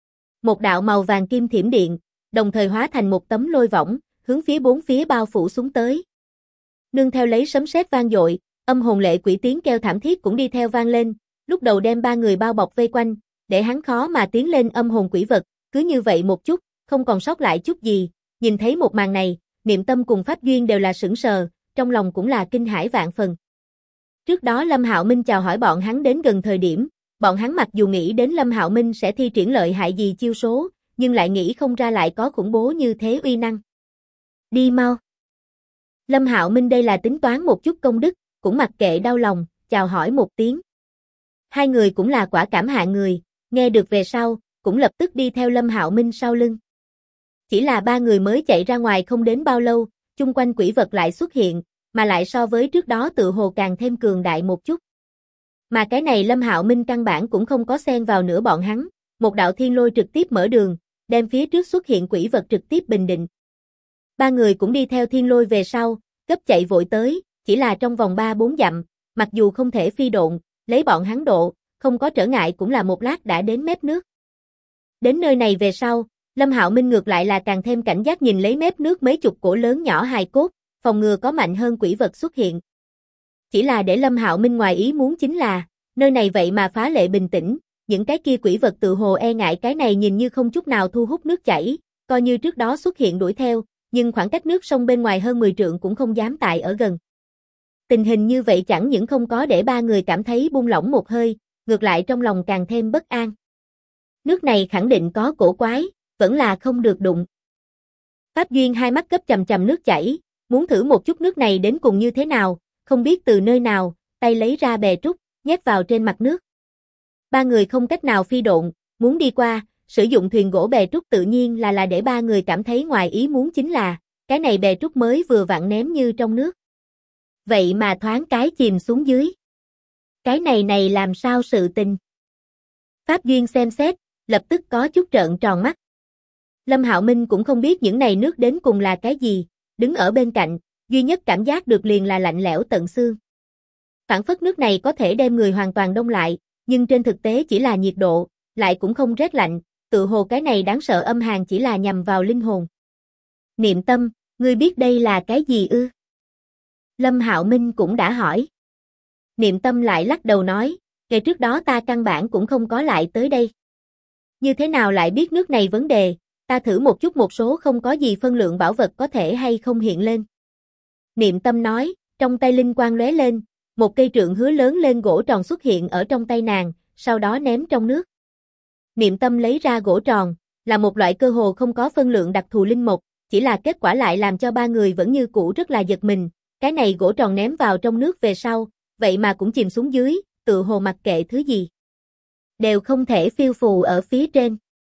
Một đạo màu vàng kim thiểm điện, đồng thời hóa thành một tấm lôi võng, hướng phía bốn phía bao phủ xuống tới. Nương theo lấy sấm sét vang dội, âm hồn lệ quỷ tiếng kêu thảm thiết cũng đi theo vang lên, lúc đầu đem ba người bao bọc vây quanh, để hắn khó mà tiến lên âm hồn quỷ vật, cứ như vậy một chút, không còn sót lại chút gì, nhìn thấy một màn này, Niệm Tâm cùng Pháp Duyên đều là sửng sờ, trong lòng cũng là kinh hãi vạn phần. Trước đó Lâm Hạo Minh chào hỏi bọn hắn đến gần thời điểm, bọn hắn mặc dù nghĩ đến Lâm Hạo Minh sẽ thi triển lợi hại gì chiêu số, nhưng lại nghĩ không ra lại có khủng bố như thế uy năng. Đi mau. Lâm Hạo Minh đây là tính toán một chút công đức, cũng mặc kệ đau lòng, chào hỏi một tiếng. Hai người cũng là quả cảm hạ người, nghe được về sau, cũng lập tức đi theo Lâm Hạo Minh sau lưng. Chỉ là ba người mới chạy ra ngoài không đến bao lâu, chung quanh quỷ vật lại xuất hiện, mà lại so với trước đó tự hồ càng thêm cường đại một chút. Mà cái này Lâm Hạo Minh căn bản cũng không có xen vào nữa bọn hắn, một đạo thiên lôi trực tiếp mở đường, đem phía trước xuất hiện quỷ vật trực tiếp bình định. Ba người cũng đi theo thiên lôi về sau, cấp chạy vội tới, chỉ là trong vòng 3-4 dặm, mặc dù không thể phi độn, lấy bọn hắn độ, không có trở ngại cũng là một lát đã đến mép nước. Đến nơi này về sau, Lâm Hạo Minh ngược lại là càng thêm cảnh giác nhìn lấy mép nước mấy chục cổ lớn nhỏ hài cốt, phòng ngừa có mạnh hơn quỷ vật xuất hiện. Chỉ là để Lâm Hạo Minh ngoài ý muốn chính là, nơi này vậy mà phá lệ bình tĩnh, những cái kia quỷ vật tự hồ e ngại cái này nhìn như không chút nào thu hút nước chảy, coi như trước đó xuất hiện đuổi theo, nhưng khoảng cách nước sông bên ngoài hơn 10 trượng cũng không dám tại ở gần. Tình hình như vậy chẳng những không có để ba người cảm thấy buông lỏng một hơi, ngược lại trong lòng càng thêm bất an. Nước này khẳng định có cổ quái, vẫn là không được đụng. Pháp Duyên hai mắt cấp chằm chằm nước chảy, muốn thử một chút nước này đến cùng như thế nào, không biết từ nơi nào, tay lấy ra bè trúc, nhét vào trên mặt nước. Ba người không cách nào phi độn, muốn đi qua, sử dụng thuyền gỗ bè trúc tự nhiên là để ba người cảm thấy ngoài ý muốn chính là, cái này bè trúc mới vừa vặn ném như trong nước. Vậy mà thoáng cái chìm xuống dưới. Cái này làm sao sự tình? Pháp Duyên xem xét, lập tức có chút trợn tròn mắt. Lâm Hạo Minh cũng không biết những này nước đến cùng là cái gì, đứng ở bên cạnh, duy nhất cảm giác được liền là lạnh lẽo tận xương. Phản phất nước này có thể đem người hoàn toàn đông lại, nhưng trên thực tế chỉ là nhiệt độ, lại cũng không rét lạnh, tự hồ cái này đáng sợ âm hàn chỉ là nhằm vào linh hồn. Niệm Tâm, ngươi biết đây là cái gì ư? Lâm Hạo Minh cũng đã hỏi. Niệm Tâm lại lắc đầu nói, ngày trước đó ta căn bản cũng không có lại tới đây. Như thế nào lại biết nước này vấn đề, ta thử một chút một số không có gì phân lượng bảo vật có thể hay không hiện lên. Niệm Tâm nói, trong tay linh quang lóe lên, một cây trượng hứa lớn lên gỗ tròn xuất hiện ở trong tay nàng, sau đó ném trong nước. Niệm Tâm lấy ra gỗ tròn, là một loại cơ hồ không có phân lượng đặc thù linh mộc, chỉ là kết quả lại làm cho ba người vẫn như cũ rất là giật mình, cái này gỗ tròn ném vào trong nước về sau, vậy mà cũng chìm xuống dưới, tự hồ mặc kệ thứ gì. Đều không thể phiêu phù ở phía trên.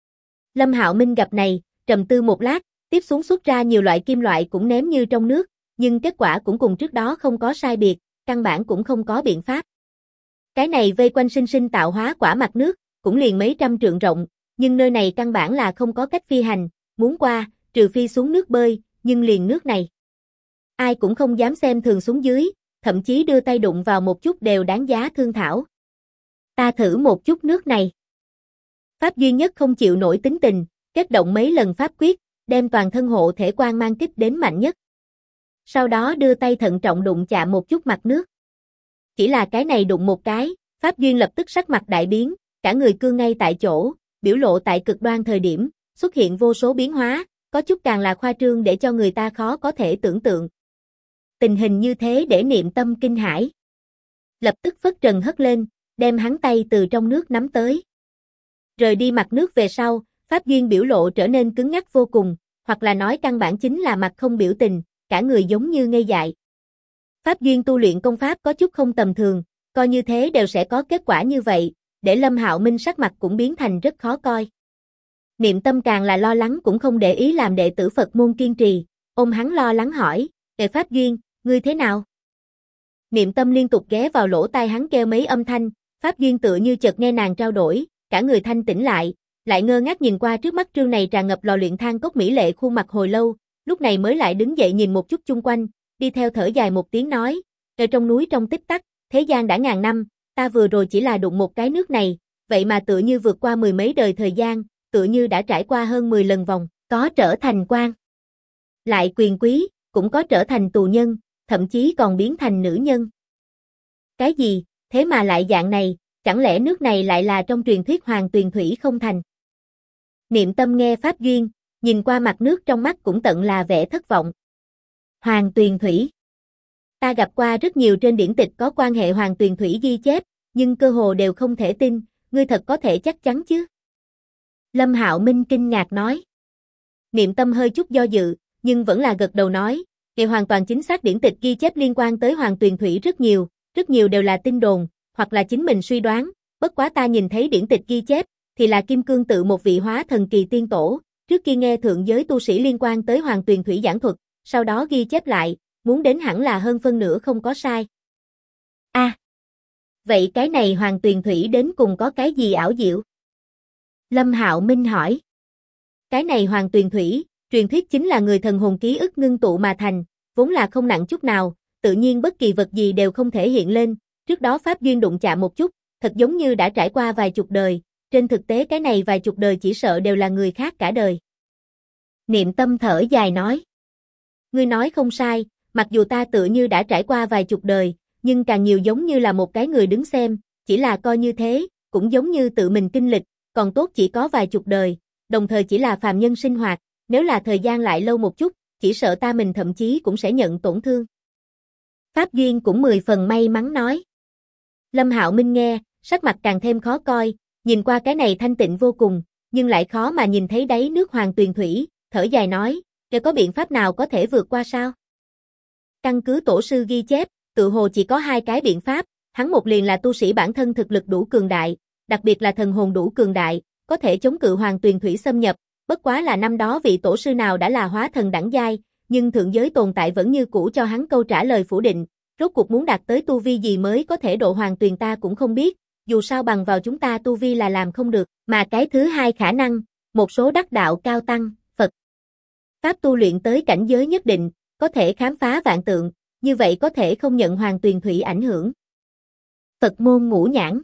Lâm Hạo Minh gặp này, trầm tư một lát, tiếp xuống xuất ra nhiều loại kim loại cũng ném như trong nước, nhưng kết quả cũng cùng trước đó không có sai biệt, căn bản cũng không có biện pháp. Cái này vây quanh sinh sinh tạo hóa quả mặt nước, cũng liền mấy trăm trượng rộng, nhưng nơi này căn bản là không có cách phi hành, muốn qua, trừ phi xuống nước bơi, nhưng liền nước này. Ai cũng không dám xem thường xuống dưới, thậm chí đưa tay đụng vào một chút đều đáng giá thương thảo. Ta thử một chút nước này. Pháp duy nhất không chịu nổi tính tình, kết động mấy lần pháp quyết, đem toàn thân hộ thể quang mang kích đến mạnh nhất. Sau đó đưa tay thận trọng đụng chạm một chút mặt nước. Chỉ là cái này đụng một cái, Pháp Duyên lập tức sắc mặt đại biến, cả người cương ngay tại chỗ, biểu lộ tại cực đoan thời điểm, xuất hiện vô số biến hóa, có chút càng là khoa trương để cho người ta khó có thể tưởng tượng. Tình hình như thế để Niệm Tâm kinh hãi. Lập tức phất trần hất lên, đem hắn tay từ trong nước nắm tới. Rời đi mặt nước về sau, Pháp Duyên biểu lộ trở nên cứng ngắc vô cùng, hoặc là nói căn bản chính là mặt không biểu tình, cả người giống như ngây dại. Pháp Duyên tu luyện công pháp có chút không tầm thường, coi như thế đều sẽ có kết quả như vậy, để Lâm Hạo Minh sắc mặt cũng biến thành rất khó coi. Niệm Tâm càng là lo lắng cũng không để ý làm đệ tử Phật môn kiên trì, ôm hắn lo lắng hỏi, "Đệ Pháp Duyên, ngươi thế nào?" Niệm Tâm liên tục ghé vào lỗ tai hắn kêu mấy âm thanh, Pháp Duyên tựa như chợt nghe nàng trao đổi, cả người thanh tỉnh lại ngơ ngác nhìn qua trước mắt trương này tràn ngập lò luyện than cốc mỹ lệ khuôn mặt hồi lâu, lúc này mới lại đứng dậy nhìn một chút chung quanh, đi theo thở dài một tiếng nói, "Ở trong núi trong tích tắc, thế gian đã ngàn năm, ta vừa rồi chỉ là đụng một cái nước này, vậy mà tựa như vượt qua 10 mấy đời thời gian, tựa như đã trải qua hơn 10 lần vòng, có trở thành quan, lại quyền quý, cũng có trở thành tù nhân, thậm chí còn biến thành nữ nhân." Cái gì, thế mà lại dạng này, chẳng lẽ nước này lại là trong truyền thuyết Hoàng Tuyền Thủy không thành? Niệm Tâm nghe Pháp Duyên, nhìn qua mặt nước trong mắt cũng tận là vẻ thất vọng. Hoàng Tuyền Thủy. Ta gặp qua rất nhiều trên điển tịch có quan hệ Hoàng Tuyền Thủy ghi chép, nhưng cơ hồ đều không thể tin, ngươi thật có thể chắc chắn chứ? Lâm Hạo Minh kinh ngạc nói. Niệm Tâm hơi chút do dự, nhưng vẫn là gật đầu nói, "Vậy hoàn toàn chính xác điển tịch ghi chép liên quan tới Hoàng Tuyền Thủy rất nhiều đều là tin đồn, hoặc là chính mình suy đoán, bất quá ta nhìn thấy điển tịch ghi chép, thì là Kim Cương Tự một vị hóa thần kỳ tiên tổ, trước kia nghe thượng giới tu sĩ liên quan tới Hoàng Tuyền Thủy giảng thuật, sau đó ghi chép lại, muốn đến hẳn là hơn phân nửa không có sai." Vậy cái này Hoàng Tuyền Thủy đến cùng có cái gì ảo diệu? Lâm Hạo Minh hỏi. Cái này Hoàng Tuyền Thủy, truyền thuyết chính là người thần hồn ký ức ngưng tụ mà thành, vốn là không nặng chút nào, tự nhiên bất kỳ vật gì đều không thể hiện lên, trước đó pháp duyên đụng chạm một chút, thật giống như đã trải qua vài chục đời, trên thực tế cái này vài chục đời chỉ sợ đều là người khác cả đời. Niệm Tâm thở dài nói. Ngươi nói không sai, mặc dù ta tự như đã trải qua vài chục đời, nhưng càng nhiều giống như là một cái người đứng xem, chỉ là coi như thế, cũng giống như tự mình kinh lịch, còn tốt chỉ có vài chục đời, đồng thời chỉ là phàm nhân sinh hoạt, nếu là thời gian lại lâu một chút, chỉ sợ ta mình thậm chí cũng sẽ nhận tổn thương. Pháp Duyên cũng 10 phần may mắn nói. Lâm Hạo Minh nghe, sắc mặt càng thêm khó coi, nhìn qua cái này thanh tịnh vô cùng, nhưng lại khó mà nhìn thấy đáy nước hoàng tuyền thủy, thở dài nói, nếu có biện pháp nào có thể vượt qua sao? Căn cứ tổ sư ghi chép, tự hồ chỉ có 2 cái biện pháp, hắn một liền là tu sĩ bản thân thực lực đủ cường đại, đặc biệt là thần hồn đủ cường đại, có thể chống cự hoàng tuyền thủy xâm nhập, bất quá là năm đó vị tổ sư nào đã là hóa thần đẳng giai, nhưng thượng giới tồn tại vẫn như cũ cho hắn câu trả lời phủ định, rốt cuộc muốn đạt tới tu vi gì mới có thể độ hoàng tuyền ta cũng không biết, dù sao bằng vào chúng ta tu vi là làm không được, mà cái thứ 2 khả năng, một số đắc đạo cao tăng, Phật pháp tu luyện tới cảnh giới nhất định, có thể khám phá vạn tượng, như vậy có thể không nhận hoàng tuyền thủy ảnh hưởng. Phật môn ngũ nhãn.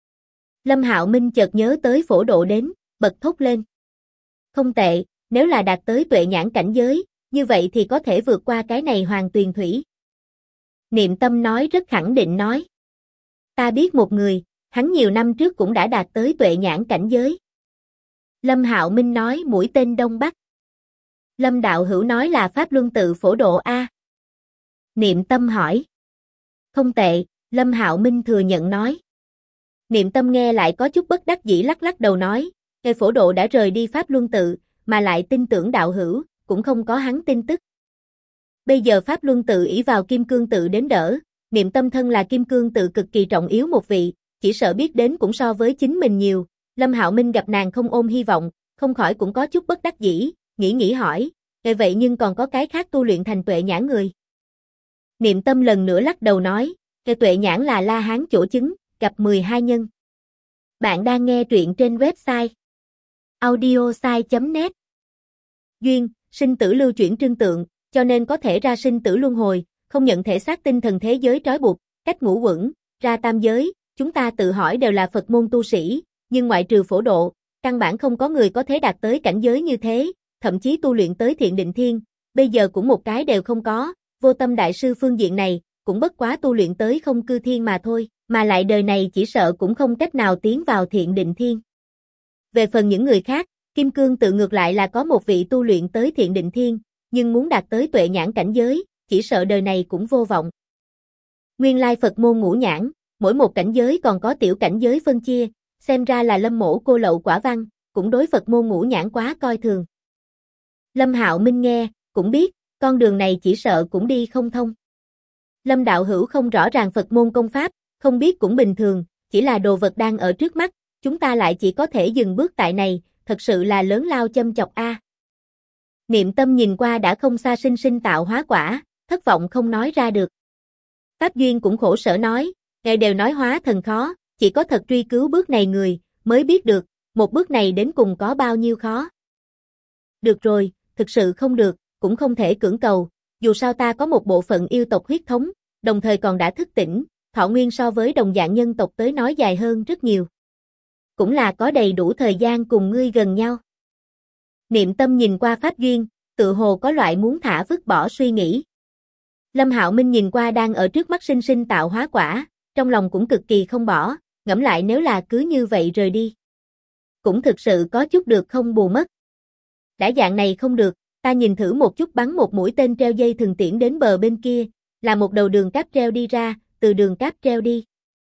Lâm Hạo Minh chợt nhớ tới Phổ Độ đến, bật thốt lên. Không tệ, nếu là đạt tới tuệ nhãn cảnh giới, như vậy thì có thể vượt qua cái này hoàng tuyền thủy. Niệm Tâm nói rất khẳng định nói. Ta biết một người, hắn nhiều năm trước cũng đã đạt tới tuệ nhãn cảnh giới. Lâm Hạo Minh nói mũi tên Đông Bắc. Lâm đạo hữu nói là Pháp Luân tự Phổ Độ A. Niệm Tâm hỏi. Không tệ, Lâm Hạo Minh thừa nhận nói. Niệm Tâm nghe lại có chút bất đắc dĩ lắc lắc đầu nói, Ngài Phổ Độ đã rời đi Pháp Luân tự, mà lại tin tưởng đạo hữu, cũng không có hắn tin tức. Bây giờ Pháp Luân tự ỷ vào Kim Cương tự đến đỡ, Niệm Tâm thân là Kim Cương tự cực kỳ trọng yếu một vị, chỉ sợ biết đến cũng so với chính mình nhiều. Lâm Hạo Minh gặp nàng không ôm hy vọng, không khỏi cũng có chút bất đắc dĩ, nghĩ hỏi, Ngài vậy nhưng còn có cái khác tu luyện thành tuệ nhãn người. Niệm Tâm lần nữa lắc đầu nói, Ngài tuệ nhãn là La Hán chỗ chứng, gặp 12 nhân. Bạn đang nghe truyện trên website audiosai.net. Duyên, sinh tử lưu chuyển trương tượng, cho nên có thể ra sinh tử luân hồi, không nhận thể xác tinh thần thế giới trói buộc, cách ngũ uẩn, ra tam giới, chúng ta tự hỏi đều là Phật môn tu sĩ, nhưng ngoại trừ Phổ Độ, căn bản không có người có thể đạt tới cảnh giới như thế, thậm chí tu luyện tới Thiện Định Thiên, bây giờ cũng một cái đều không có, Vô Tâm đại sư phương diện này, cũng bất quá tu luyện tới Không Cư Thiên mà thôi, mà lại đời này chỉ sợ cũng không cách nào tiến vào Thiện Định Thiên. Về phần những người khác, Kim Cương tự ngược lại là có một vị tu luyện tới Thiện Định Thiên, nhưng muốn đạt tới tuệ nhãn cảnh giới, chỉ sợ đời này cũng vô vọng. Nguyên lai Phật môn ngũ nhãn, mỗi một cảnh giới còn có tiểu cảnh giới phân chia, xem ra là Lâm mỗ cô lậu quả văn, cũng đối Phật môn ngũ nhãn quá coi thường. Lâm Hạo Minh nghe, cũng biết, con đường này chỉ sợ cũng đi không thông. Lâm đạo hữu không rõ ràng Phật môn công pháp, không biết cũng bình thường, chỉ là đồ vật đang ở trước mắt, chúng ta lại chỉ có thể dừng bước tại này, thật sự là lớn lao châm chọc a. Niệm Tâm nhìn qua đã không xa sinh sinh tạo hóa quả, thất vọng không nói ra được. Pháp Duyên cũng khổ sở nói, ngài đều nói hóa thần khó, chỉ có thật truy cứu bước này người, mới biết được, một bước này đến cùng có bao nhiêu khó. Được rồi, thực sự không được, cũng không thể cưỡng cầu, dù sao ta có một bộ phận yêu tộc huyết thống, đồng thời còn đã thức tỉnh, thọ nguyên so với đồng dạng nhân tộc tới nói dài hơn rất nhiều. Cũng là có đầy đủ thời gian cùng ngươi gần nhau. Niệm Tâm nhìn qua Pháp Duyên, tự hồ có loại muốn thả vứt bỏ suy nghĩ. Lâm Hạo Minh nhìn qua đang ở trước mắt sinh sinh tạo hóa quả, trong lòng cũng cực kỳ không bỏ, ngẫm lại nếu là cứ như vậy rời đi. Cũng thực sự có chút được không bù mất. Đã dạng này không được, ta nhìn thử một chút bắn một mũi tên treo dây thường tiễn đến bờ bên kia, là một đầu đường cáp treo đi ra, từ đường cáp treo đi.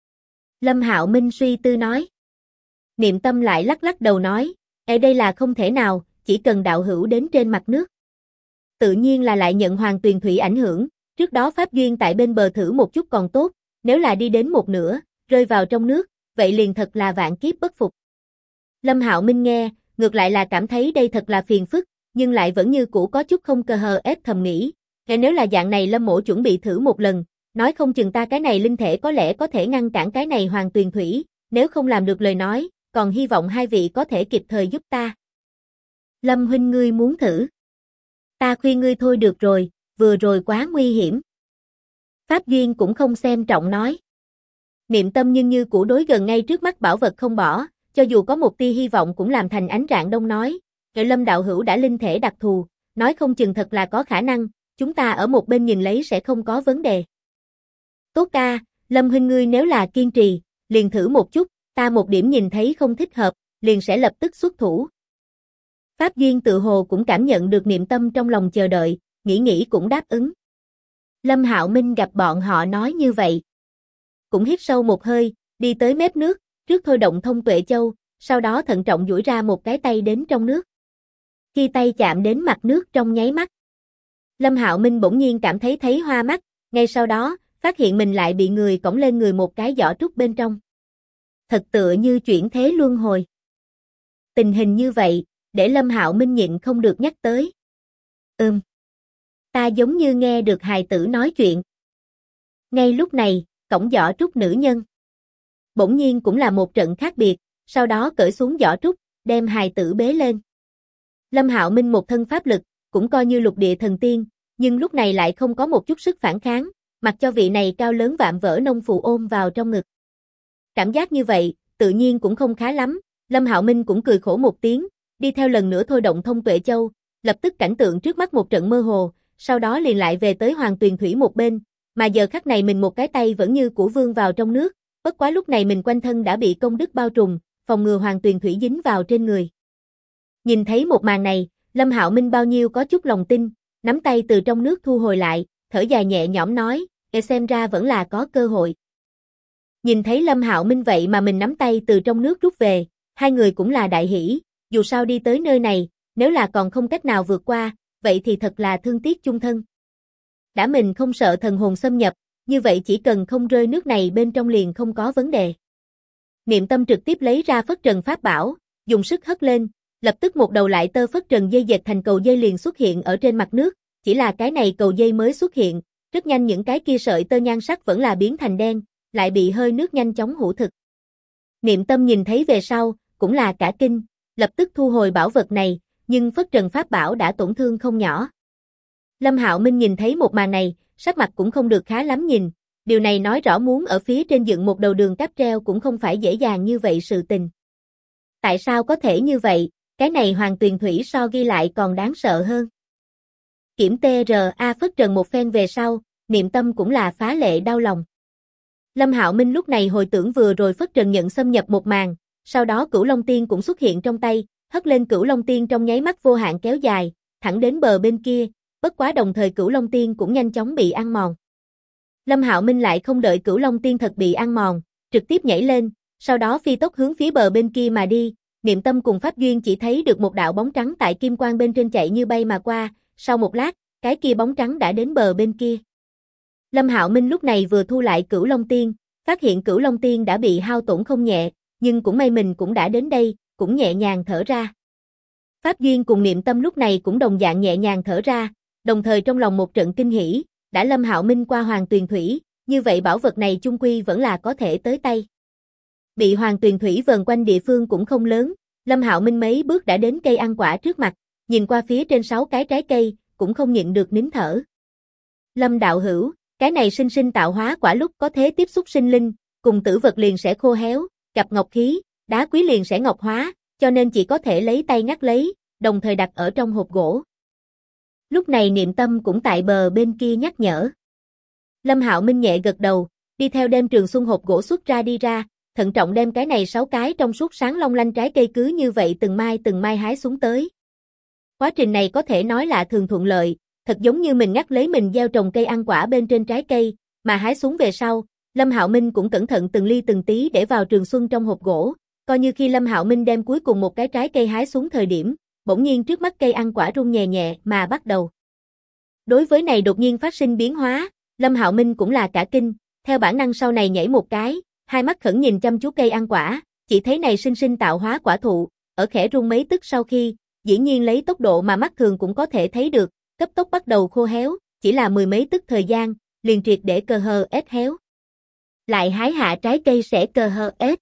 Lâm Hạo Minh suy tư nói. Niệm Tâm lại lắc lắc đầu nói, ở đây là không thể nào, chỉ cần đạo hữu đến trên mặt nước. Tự nhiên là lại nhận hoàng tuyền thủy ảnh hưởng, trước đó Pháp Duyên tại bên bờ thử một chút còn tốt, nếu là đi đến một nửa, rơi vào trong nước, vậy liền thật là vạn kiếp bất phục. Lâm Hạo Minh nghe, ngược lại là cảm thấy đây thật là phiền phức, nhưng lại vẫn như cũ có chút không cơ hờ ép thầm nghĩ, nếu là dạng này Lâm mỗ chuẩn bị thử một lần, nói không chừng ta cái này linh thể có lẽ có thể ngăn cản cái này hoàng tuyền thủy, nếu không làm được lời nói, còn hy vọng hai vị có thể kịp thời giúp ta. Lâm huynh ngươi muốn thử. Ta khuyên ngươi thôi được rồi, vừa rồi quá nguy hiểm. Pháp Duyên cũng không xem trọng nói. Niệm Tâm nhưng như cũ đối gần ngay trước mắt bảo vật không bỏ, cho dù có một tia hy vọng cũng làm thành ánh rạng đông nói. Lâm đạo hữu đã linh thể đặc thù, nói không chừng thật là có khả năng, chúng ta ở một bên nhìn lấy sẽ không có vấn đề. Tốt ca, Lâm huynh ngươi nếu là kiên trì, liền thử một chút, ta một điểm nhìn thấy không thích hợp, liền sẽ lập tức xuất thủ. Pháp Duyên tự hồ cũng cảm nhận được Niệm Tâm trong lòng chờ đợi, nghĩ cũng đáp ứng. Lâm Hạo Minh gặp bọn họ nói như vậy, cũng hít sâu một hơi, đi tới mép nước, trước thôi động Thông Tuệ Châu, sau đó thận trọng duỗi ra một cái tay đến trong nước. Khi tay chạm đến mặt nước trong nháy mắt, Lâm Hạo Minh bỗng nhiên cảm thấy hoa mắt, ngay sau đó, phát hiện mình lại bị người cõng lên người một cái giỏ trúc bên trong. Thật tựa như chuyển thế luân hồi. Tình hình như vậy, để Lâm Hạo Minh nhịn không được nhắc tới. Ta giống như nghe được hài tử nói chuyện. Ngay lúc này, cõng giỏ trúc nữ nhân bỗng nhiên cũng là một trận khác biệt, sau đó cởi xuống giỏ trúc, đem hài tử bế lên. Lâm Hạo Minh một thân pháp lực, cũng coi như lục địa thần tiên, nhưng lúc này lại không có một chút sức phản kháng, mặc cho vị này cao lớn vạm vỡ nông phụ ôm vào trong ngực. Cảm giác như vậy, tự nhiên cũng không khá lắm, Lâm Hạo Minh cũng cười khổ một tiếng, đi theo lần nữa thôi động Thông Tuệ Châu, lập tức cảnh tượng trước mắt một trận mơ hồ, sau đó liền lại về tới Hoàng Tuyền Thủy một bên, mà giờ khắc này mình một cái tay vẫn như cũ vươn vào trong nước, bất quá lúc này mình quanh thân đã bị công đức bao trùm, phòng ngừa Hoàng Tuyền Thủy dính vào trên người. Nhìn thấy một màn này, Lâm Hạo Minh bao nhiêu có chút lòng tin, nắm tay từ trong nước thu hồi lại, thở dài nhẹ nhõm nói, xem ra vẫn là có cơ hội. Nhìn thấy Lâm Hạo Minh vậy mà mình nắm tay từ trong nước rút về, hai người cũng là đại hỉ, dù sao đi tới nơi này, nếu là còn không cách nào vượt qua, vậy thì thật là thương tiếc chung thân. Đã mình không sợ thần hồn xâm nhập, như vậy chỉ cần không rơi nước này bên trong liền không có vấn đề. Niệm Tâm trực tiếp lấy ra phất trần pháp bảo, dùng sức hất lên, lập tức một đầu lại tơ phất trần dây dệt thành cầu dây liền xuất hiện ở trên mặt nước, chỉ là cái này cầu dây mới xuất hiện, rất nhanh những cái kia sợi tơ nhan sắc vẫn là biến thành đen, lại bị hơi nước nhanh chóng hủ thực. Niệm Tâm nhìn thấy về sau, cũng là cả kinh, lập tức thu hồi bảo vật này, nhưng phất trần pháp bảo đã tổn thương không nhỏ. Lâm Hạo Minh nhìn thấy một màn này, sắc mặt cũng không được khá lắm nhìn, điều này nói rõ muốn ở phía trên dựng một đầu đường cáp treo cũng không phải dễ dàng như vậy sự tình. Tại sao có thể như vậy, cái này Hoàng Tuyền Thủy so ghi lại còn đáng sợ hơn. Kiểm TRA phất trần một phen về sau, Niệm Tâm cũng là phá lệ đau lòng. Lâm Hạo Minh lúc này hồi tưởng vừa rồi phất trần nhận xâm nhập một màn, sau đó Cửu Long Tiên cũng xuất hiện trong tay, hất lên Cửu Long Tiên trong nháy mắt vô hạn kéo dài, thẳng đến bờ bên kia, bất quá đồng thời Cửu Long Tiên cũng nhanh chóng bị ăn mòn. Lâm Hạo Minh lại không đợi Cửu Long Tiên thật bị ăn mòn, trực tiếp nhảy lên, sau đó phi tốc hướng phía bờ bên kia mà đi, Niệm Tâm cùng Pháp Duyên chỉ thấy được một đạo bóng trắng tại kim quang bên trên chạy như bay mà qua, sau một lát, cái kia bóng trắng đã đến bờ bên kia. Lâm Hạo Minh lúc này vừa thu lại Cửu Long Tiên, phát hiện Cửu Long Tiên đã bị hao tổn không nhẹ, nhưng cũng may mình cũng đã đến đây, cũng nhẹ nhàng thở ra. Pháp Duyên cùng Niệm Tâm lúc này cũng đồng dạng nhẹ nhàng thở ra, đồng thời trong lòng một trận kinh hỉ, đã Lâm Hạo Minh qua Hoàng Tuyền Thủy, như vậy bảo vật này chung quy vẫn là có thể tới tay. Bị Hoàng Tuyền Thủy vờn quanh địa phương cũng không lớn, Lâm Hạo Minh mấy bước đã đến cây ăn quả trước mặt, nhìn qua phía trên 6 cái trái cây, cũng không nhịn được nín thở. Lâm đạo hữu, cái này sinh sinh tạo hóa quả lúc có thế tiếp xúc sinh linh, cùng tử vật liền sẽ khô héo, gặp ngọc khí, đá quý liền sẽ ngọc hóa, cho nên chỉ có thể lấy tay ngắt lấy, đồng thời đặt ở trong hộp gỗ. Lúc này Niệm Tâm cũng tại bờ bên kia nhắc nhở. Lâm Hạo Minh nhẹ gật đầu, đi theo đem Trường Xuân hộp gỗ xuất ra đi ra, thận trọng đem cái này 6 cái trong suốt sáng long lanh trái cây cứ như vậy từng mai hái xuống tới. Quá trình này có thể nói là thường thuận lợi, thật giống như mình ngắt lấy mình gieo trồng cây ăn quả bên trên trái cây, mà hái xuống về sau, Lâm Hạo Minh cũng cẩn thận từng ly từng tí để vào Trường Xuân trong hộp gỗ, coi như khi Lâm Hạo Minh đem cuối cùng một cái trái cây hái xuống thời điểm, bỗng nhiên trước mắt cây ăn quả rung nhẹ nhẹ mà bắt đầu. Đối với này đột nhiên phát sinh biến hóa, Lâm Hạo Minh cũng là cả kinh, theo bản năng sau này nhảy một cái, hai mắt khẩn nhìn chăm chú cây ăn quả, chỉ thấy này sinh sinh tạo hóa quả thụ, ở khẽ rung mấy tức sau khi, dĩ nhiên lấy tốc độ mà mắt thường cũng có thể thấy được, cấp tốc bắt đầu khô héo, chỉ là mười mấy tức thời gian, liền triệt để cơ hờ ết héo. Lại hái hạ trái cây sẽ cơ hờ ết.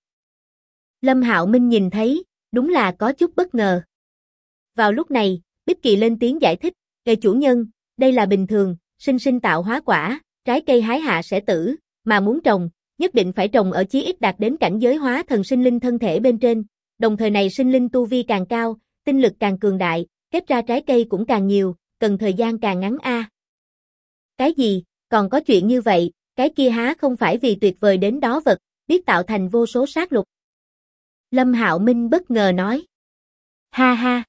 Lâm Hạo Minh nhìn thấy, đúng là có chút bất ngờ. Vào lúc này, Bích Kỳ lên tiếng giải thích, "Chủ nhân, đây là bình thường, sinh sinh tạo hóa quả, trái cây hái hạ sẽ tử, mà muốn trồng, nhất định phải trồng ở chí ít đạt đến cảnh giới hóa thần sinh linh thân thể bên trên, đồng thời này sinh linh tu vi càng cao, tinh lực càng cường đại, kết ra trái cây cũng càng nhiều, cần thời gian càng ngắn a. Cái gì, còn có chuyện như vậy, cái kia há không phải vì tuyệt vời đến đó vật, biết tạo thành vô số sát lục. Lâm Hạo Minh bất ngờ nói. Ha ha.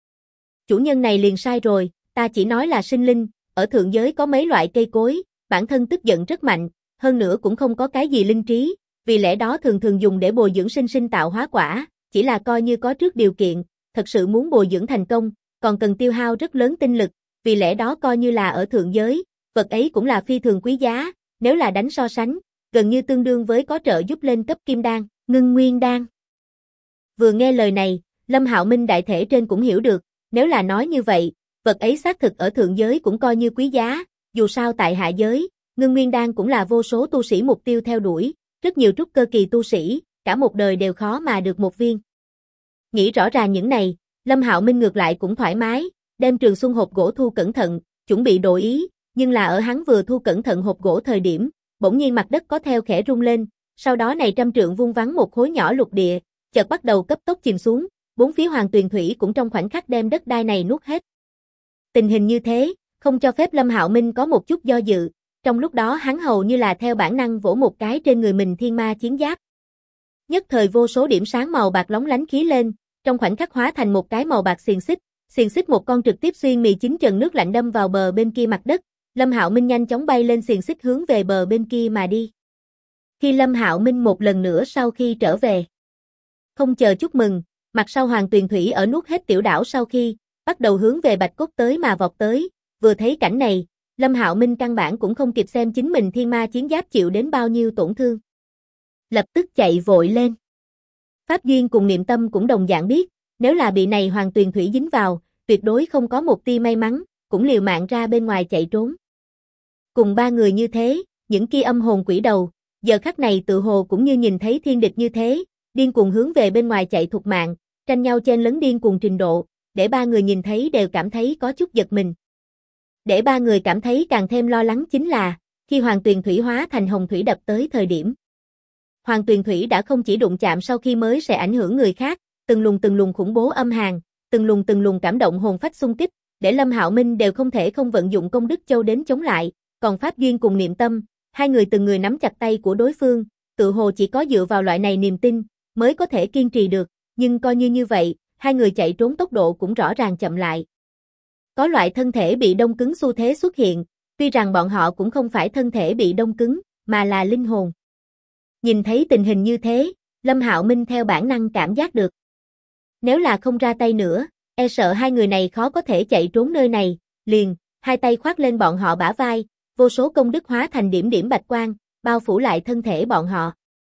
Chủ nhân này liền sai rồi, ta chỉ nói là sinh linh, ở thượng giới có mấy loại cây cối, bản thân tức giận rất mạnh, hơn nữa cũng không có cái gì linh trí, vì lẽ đó thường thường dùng để bồi dưỡng sinh sinh tạo hóa quả, chỉ là coi như có trước điều kiện, thật sự muốn bồi dưỡng thành công, còn cần tiêu hao rất lớn tinh lực, vì lẽ đó coi như là ở thượng giới, vật ấy cũng là phi thường quý giá, nếu là đánh so sánh, gần như tương đương với có trợ giúp lên cấp kim đan, ngưng nguyên đan. Vừa nghe lời này, Lâm Hạo Minh đại thể trên cũng hiểu được, nếu là nói như vậy, vật ấy xác thực ở thượng giới cũng coi như quý giá, dù sao tại hạ giới, ngưng nguyên đan cũng là vô số tu sĩ mục tiêu theo đuổi, rất nhiều trúc cơ kỳ tu sĩ, cả một đời đều khó mà được một viên. Nghĩ rõ ràng những này, Lâm Hạo Minh ngược lại cũng thoải mái, đem Trường Xuân hộp gỗ thu cẩn thận, chuẩn bị đổi ý, nhưng là ở hắn vừa thu cẩn thận hộp gỗ thời điểm, bỗng nhiên mặt đất có theo khẽ rung lên, sau đó này trăm trượng vuông vắn một khối nhỏ lục địa, chợt bắt đầu cấp tốc chìm xuống, bốn phía hoàng tuyền thủy cũng trong khoảnh khắc đem đất đai này nuốt hết. Tình hình như thế, không cho phép Lâm Hạo Minh có một chút do dự, trong lúc đó hắn hầu như là theo bản năng vỗ một cái trên người mình thiên ma chiến giáp. Nhất thời vô số điểm sáng màu bạc lóng lánh khí lên, trong khoảnh khắc hóa thành một cái màu bạc xiềng xích một con trực tiếp xuyên mì chín trần nước lạnh đâm vào bờ bên kia mặt đất, Lâm Hạo Minh nhanh chóng bay lên xiềng xích hướng về bờ bên kia mà đi. Khi Lâm Hạo Minh một lần nữa sau khi trở về, không chờ chúc mừng, mặt sau hoàng tuyền thủy ở nuốt hết tiểu đảo sau khi, bắt đầu hướng về Bạch Cốt tới mà vọt tới, vừa thấy cảnh này, Lâm Hạo Minh căn bản cũng không kịp xem chính mình thiên ma chiến giáp chịu đến bao nhiêu tổn thương. Lập tức chạy vội lên. Pháp Duyên cùng Niệm Tâm cũng đồng dạng biết, nếu là bị này hoàng tuyền thủy dính vào, tuyệt đối không có một tia may mắn, cũng liều mạng ra bên ngoài chạy trốn. Cùng ba người như thế, những kia âm hồn quỷ đầu, giờ khắc này tự hồ cũng như nhìn thấy thiên địch như thế, điên cuồng hướng về bên ngoài chạy thục mạng, tranh nhau chen lấn điên cuồng trình độ, để ba người nhìn thấy đều cảm thấy có chút giật mình. Để ba người cảm thấy càng thêm lo lắng chính là, khi hoàng tuyền thủy hóa thành hồng thủy đập tới thời điểm. Hoàng tuyền thủy đã không chỉ đụng chạm sau khi mới sẽ ảnh hưởng người khác, từng lùng khủng bố âm hàn, từng lùng cảm động hồn phách xung kích, để Lâm Hạo Minh đều không thể không vận dụng công đức châu đến chống lại, còn Pháp Duyên cùng Niệm Tâm, hai người từng người nắm chặt tay của đối phương, tự hồ chỉ có dựa vào loại này niềm tin, mới có thể kiên trì được, nhưng coi như vậy, hai người chạy trốn tốc độ cũng rõ ràng chậm lại. Có loại thân thể bị đông cứng xu thế xuất hiện, tuy rằng bọn họ cũng không phải thân thể bị đông cứng, mà là linh hồn. Nhìn thấy tình hình như thế, Lâm Hạo Minh theo bản năng cảm giác được. Nếu là không ra tay nữa, e sợ hai người này khó có thể chạy trốn nơi này, liền, hai tay khoác lên bọn họ bả vai, vô số công đức hóa thành điểm điểm bạch quang, bao phủ lại thân thể bọn họ.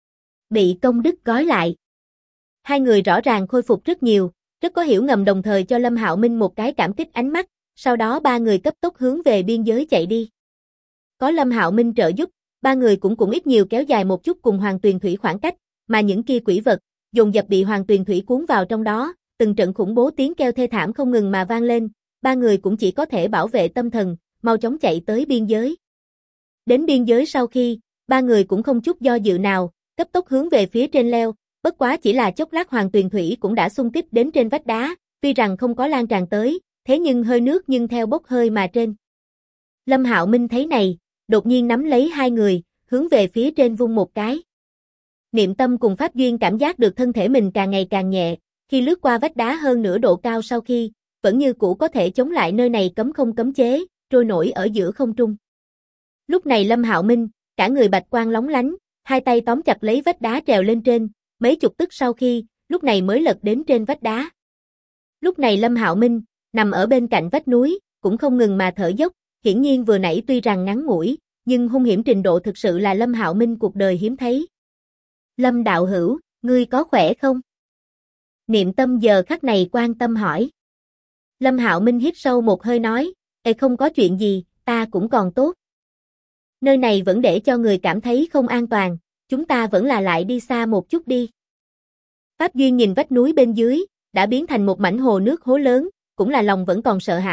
Bị công đức gói lại. Hai người rõ ràng khôi phục rất nhiều, rất có hiểu ngầm đồng thời cho Lâm Hạo Minh một cái cảm kích ánh mắt, sau đó ba người cấp tốc hướng về biên giới chạy đi. Có Lâm Hạo Minh trợ giúp, ba người cũng ít nhiều kéo dài một chút cùng hoàng tuyền thủy khoảng cách, mà những kia quỷ vật, dồn dập bị hoàng tuyền thủy cuốn vào trong đó, từng trận khủng bố tiếng kêu thê thảm không ngừng mà vang lên, ba người cũng chỉ có thể bảo vệ tâm thần, mau chóng chạy tới biên giới. Đến biên giới sau khi, ba người cũng không chút do dự nào, cấp tốc hướng về phía trên leo, bất quá chỉ là chốc lát hoàng tuyền thủy cũng đã xung kích đến trên vách đá, tuy rằng không có lan tràn tới, thế nhưng hơi nước nhưng theo bốc hơi mà trên. Lâm Hạo Minh thấy này, đột nhiên nắm lấy hai người, hướng về phía trên vung một cái. Niệm Tâm cùng Pháp Duyên cảm giác được thân thể mình càng ngày càng nhẹ, khi lướt qua vách đá hơn nửa độ cao sau khi, vẫn như cũ có thể chống lại nơi này cấm không cấm chế, trôi nổi ở giữa không trung. Lúc này Lâm Hạo Minh, cả người bạch quang lóng lánh, hai tay tóm chặt lấy vách đá trèo lên trên, mấy chục tức sau khi, lúc này mới lật đến trên vách đá. Lúc này Lâm Hạo Minh, nằm ở bên cạnh vách núi, cũng không ngừng mà thở dốc, hiển nhiên vừa nãy tuy rằng ngắn ngủi, nhưng hung hiểm trình độ thực sự là Lâm Hạo Minh cuộc đời hiếm thấy. Lâm đạo hữu, ngươi có khỏe không? Niệm Tâm giờ khắc này quan tâm hỏi. Lâm Hạo Minh hít sâu một hơi nói, không có chuyện gì, ta cũng còn tốt. Nơi này vẫn để cho người cảm thấy không an toàn, chúng ta vẫn là lại đi xa một chút đi. Pháp Duyên nhìn vách núi bên dưới, đã biến thành một mảnh hồ nước hố lớn, cũng là lòng vẫn còn sợ hãi,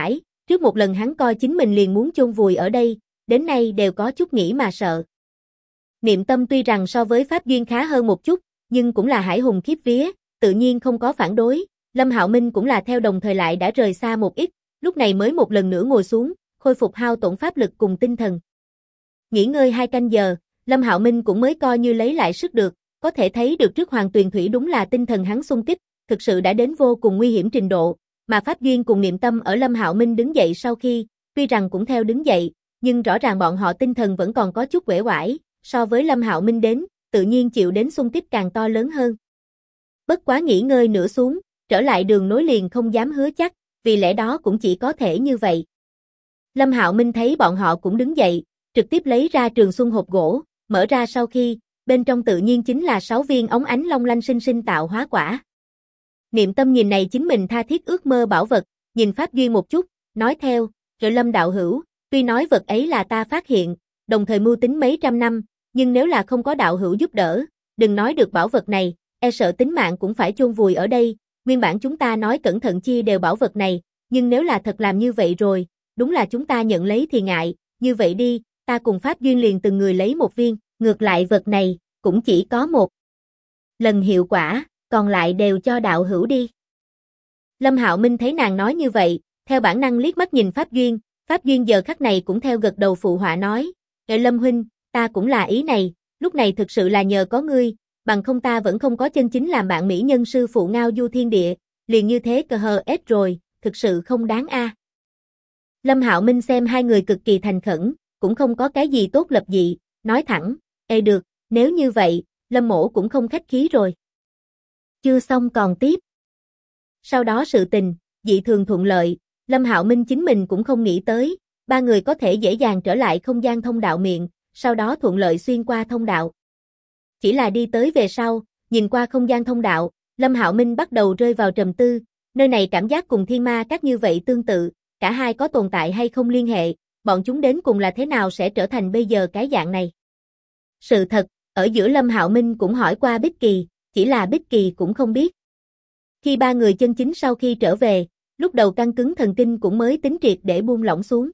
Trước một lần hắn coi chính mình liền muốn chôn vùi ở đây, đến nay đều có chút nghĩ mà sợ. Niệm Tâm tuy rằng so với Pháp Duyên khá hơn một chút, nhưng cũng là hải hùng khiếp vía, tự nhiên không có phản đối. Lâm Hạo Minh cũng là theo đồng thời lại đã rời xa một ít, lúc này mới một lần nữa ngồi xuống, khôi phục hao tổn pháp lực cùng tinh thần. Nghỉ ngơi 2 canh giờ, Lâm Hạo Minh cũng mới coi như lấy lại sức được, có thể thấy được trước Hoàng Tuyền Thủy đúng là tinh thần hắn xung kích, thực sự đã đến vô cùng nguy hiểm trình độ, mà Pháp Duyên cùng Niệm Tâm ở Lâm Hạo Minh đứng dậy sau khi, tuy rằng cũng theo đứng dậy, nhưng rõ ràng bọn họ tinh thần vẫn còn có chút uể oải, so với Lâm Hạo Minh đến, tự nhiên chịu đến xung kích càng to lớn hơn. Bất quá nghỉ ngơi nửa xuống, trở lại đường nối liền không dám hứa chắc, vì lẽ đó cũng chỉ có thể như vậy. Lâm Hạo Minh thấy bọn họ cũng đứng dậy, trực tiếp lấy ra trường xuân hộp gỗ, mở ra sau khi, bên trong tự nhiên chính là 6 viên óng ánh long lanh sinh sinh tạo hóa quả. Niệm Tâm nhìn này chính mình tha thiết ước mơ bảo vật, nhìn Pháp Duyên một chút, nói theo, rồi Lâm đạo hữu, tuy nói vật ấy là ta phát hiện, đồng thời mưu tính mấy trăm năm, nhưng nếu là không có đạo hữu giúp đỡ, đừng nói được bảo vật này, e sợ tính mạng cũng phải chôn vùi ở đây, nguyên bản chúng ta nói cẩn thận chia đều bảo vật này, nhưng nếu là thật làm như vậy rồi, đúng là chúng ta nhận lấy thì ngại, như vậy đi, ta cùng Pháp Duyên liền từng người lấy một viên, ngược lại vật này, cũng chỉ có một lần hiệu quả, còn lại đều cho đạo hữu đi. Lâm Hạo Minh thấy nàng nói như vậy, theo bản năng liếc mắt nhìn Pháp Duyên giờ khắc này cũng theo gật đầu phụ họa nói, Lâm huynh, ta cũng là ý này, lúc này thực sự là nhờ có ngươi, bằng không ta vẫn không có chân chính làm bạn mỹ nhân sư phụ ngao du thiên địa, liền như thế cờ hờ ết rồi, thực sự không đáng a. Lâm Hạo Minh xem hai người cực kỳ thành khẩn, cũng không có cái gì tốt lập dị, nói thẳng, được, nếu như vậy, Lâm mỗ cũng không khách khí rồi. Chưa xong còn tiếp. Sau đó sự tình, dị thường thuận lợi, Lâm Hạo Minh chính mình cũng không nghĩ tới, ba người có thể dễ dàng trở lại không gian thông đạo miệng, sau đó thuận lợi xuyên qua thông đạo. Chỉ là đi tới về sau, nhìn qua không gian thông đạo, Lâm Hạo Minh bắt đầu rơi vào trầm tư, nơi này cảm giác cùng thiên ma các như vậy tương tự, cả hai có tồn tại hay không liên hệ, bọn chúng đến cùng là thế nào sẽ trở thành bây giờ cái dạng này. Sự thật, ở giữa Lâm Hạo Minh cũng hỏi qua Bích Kỳ, chỉ là Bích Kỳ cũng không biết. Khi ba người chân chính sau khi trở về, lúc đầu căng cứng thần kinh cũng mới tính triệt để buông lỏng xuống.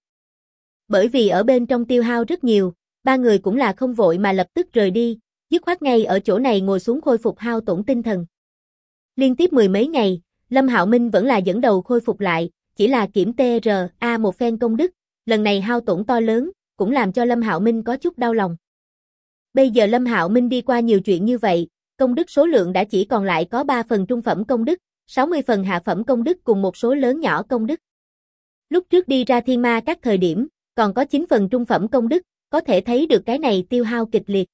Bởi vì ở bên trong tiêu hao rất nhiều, ba người cũng là không vội mà lập tức rời đi, dứt khoát ngay ở chỗ này ngồi xuống khôi phục hao tổn tinh thần. Liên tiếp 10 mấy ngày, Lâm Hạo Minh vẫn là dẫn đầu khôi phục lại, chỉ là kiểm TRA một phen công đức, lần này hao tổn to lớn, cũng làm cho Lâm Hạo Minh có chút đau lòng. Bây giờ Lâm Hạo Minh đi qua nhiều chuyện như vậy, công đức số lượng đã chỉ còn lại có 3 phần trung phẩm công đức, 60 phần hạ phẩm công đức cùng một số lớn nhỏ công đức. Lúc trước đi ra thiên ma các thời điểm, còn có 9 phần trung phẩm công đức, có thể thấy được cái này tiêu hao kịch liệt.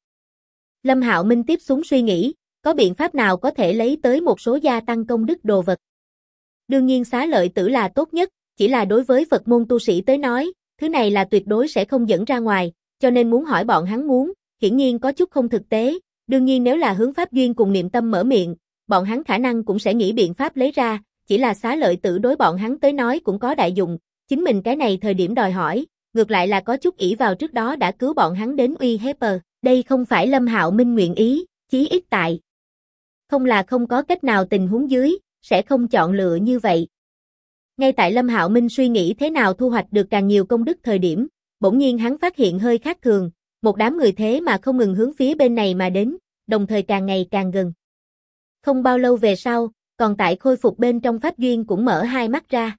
Lâm Hạo Minh tiếp xuống suy nghĩ, có biện pháp nào có thể lấy tới một số gia tăng công đức đồ vật. Đương nhiên xá lợi tử là tốt nhất, chỉ là đối với Phật môn tu sĩ tới nói, thứ này là tuyệt đối sẽ không dẫn ra ngoài, cho nên muốn hỏi bọn hắn muốn, hiển nhiên có chút không thực tế, đương nhiên nếu là hướng Pháp Duyên cùng Niệm Tâm mở miệng, bọn hắn khả năng cũng sẽ nghĩ biện pháp lấy ra, chỉ là xá lợi tử đối bọn hắn tới nói cũng có đại dụng, chính mình cái này thời điểm đòi hỏi, ngược lại là có chút ỷ vào trước đó đã cứu bọn hắn đến uy hiếp. Đây không phải Lâm Hạo Minh nguyện ý, chí ít tại không là không có cách nào tình huống dưới, sẽ không chọn lựa như vậy. Ngay tại Lâm Hạo Minh suy nghĩ thế nào thu hoạch được càng nhiều công đức thời điểm, bỗng nhiên hắn phát hiện hơi khác thường, một đám người thế mà không ngừng hướng phía bên này mà đến, đồng thời càng ngày càng gần. Không bao lâu về sau, còn tại khôi phục bên trong Pháp Duyên cũng mở hai mắt ra.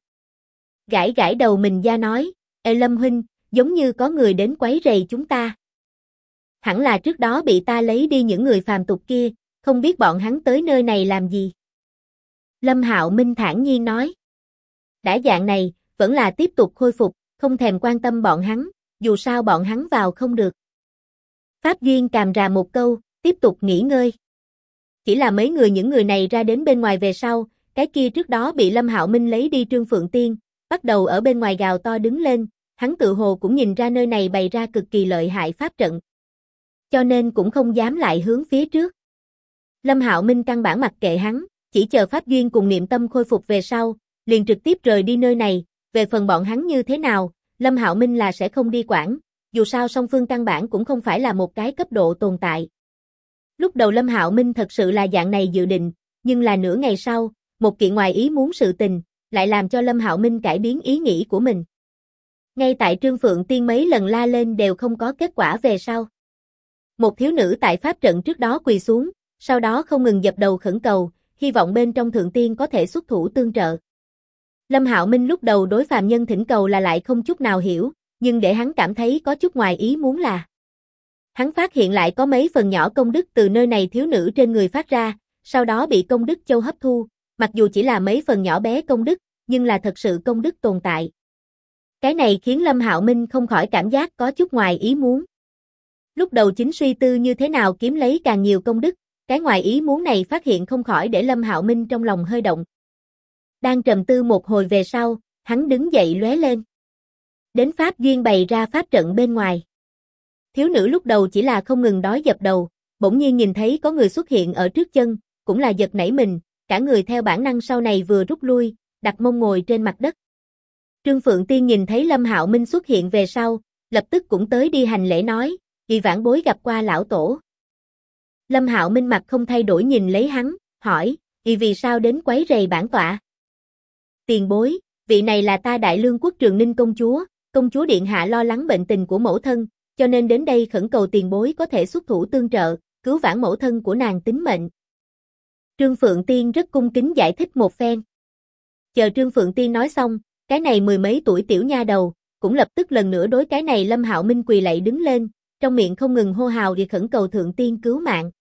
Gãi gãi đầu mình ra nói, Lâm huynh, giống như có người đến quấy rầy chúng ta. Hẳn là trước đó bị ta lấy đi những người phàm tục kia, không biết bọn hắn tới nơi này làm gì. Lâm Hạo Minh thản nhiên nói. Đã dạng này, vẫn là tiếp tục khôi phục, không thèm quan tâm bọn hắn, dù sao bọn hắn vào không được. Pháp Duyên càm rà một câu, tiếp tục nghỉ ngơi. Chỉ là những người này ra đến bên ngoài về sau, cái kia trước đó bị Lâm Hạo Minh lấy đi Trương Phượng Tiên, bắt đầu ở bên ngoài gào to đứng lên, hắn tự hồ cũng nhìn ra nơi này bày ra cực kỳ lợi hại pháp trận. Cho nên cũng không dám lại hướng phía trước. Lâm Hạo Minh căn bản mặc kệ hắn, chỉ chờ Pháp Duyên cùng Niệm Tâm khôi phục về sau, liền trực tiếp rời đi nơi này, về phần bọn hắn như thế nào, Lâm Hạo Minh là sẽ không đi quản, dù sao song phương căn bản cũng không phải là một cái cấp độ tồn tại. Lúc đầu Lâm Hạo Minh thật sự là dạng này dự định, nhưng là nửa ngày sau, một kiện ngoài ý muốn sự tình, lại làm cho Lâm Hạo Minh cải biến ý nghĩ của mình. Ngay tại Trương Phượng Tiên mấy lần la lên đều không có kết quả về sau. Một thiếu nữ tại pháp trận trước đó quỳ xuống, sau đó không ngừng dập đầu khẩn cầu, hy vọng bên trong thượng tiên có thể xuất thủ tương trợ. Lâm Hạo Minh lúc đầu đối phàm nhân thỉnh cầu là lại không chút nào hiểu, nhưng để hắn cảm thấy có chút ngoài ý muốn là hắn phát hiện lại có mấy phần nhỏ công đức từ nơi này thiếu nữ trên người phát ra, sau đó bị công đức châu hấp thu, mặc dù chỉ là mấy phần nhỏ bé công đức, nhưng là thật sự công đức tồn tại. Cái này khiến Lâm Hạo Minh không khỏi cảm giác có chút ngoài ý muốn. Lúc đầu chính suy tư như thế nào kiếm lấy càng nhiều công đức, cái ngoài ý muốn này phát hiện không khỏi để Lâm Hạo Minh trong lòng hơi động. Đang trầm tư một hồi về sau, hắn đứng dậy lóe lên. Đến pháp duyên bày ra pháp trận bên ngoài. Thiếu nữ lúc đầu chỉ là không ngừng đói dập đầu, bỗng nhiên nhìn thấy có người xuất hiện ở trước chân, cũng là giật nảy mình, cả người theo bản năng sau này vừa rút lui, đặt mông ngồi trên mặt đất. Trương Phượng Tiên nhìn thấy Lâm Hạo Minh xuất hiện về sau, lập tức cũng tới đi hành lễ nói, vì vãn bối gặp qua lão tổ. Lâm Hạo Minh mặt không thay đổi nhìn lấy hắn, hỏi, vì sao đến quấy rầy bản tọa? Tiền bối, vị này là ta Đại Lương quốc Trường Ninh công chúa điện hạ lo lắng bệnh tình của mẫu thân, cho nên đến đây khẩn cầu tiền bối có thể xuất thủ tương trợ, cứu vãn mẫu thân của nàng tính mệnh. Trương Phượng Tiên rất cung kính giải thích một phen. Chờ Trương Phượng Tiên nói xong, cái này mười mấy tuổi tiểu nha đầu, cũng lập tức lần nữa đối cái này Lâm Hạo Minh quỳ lạy đứng lên, trong miệng không ngừng hô hào để khẩn cầu thượng tiên cứu mạng.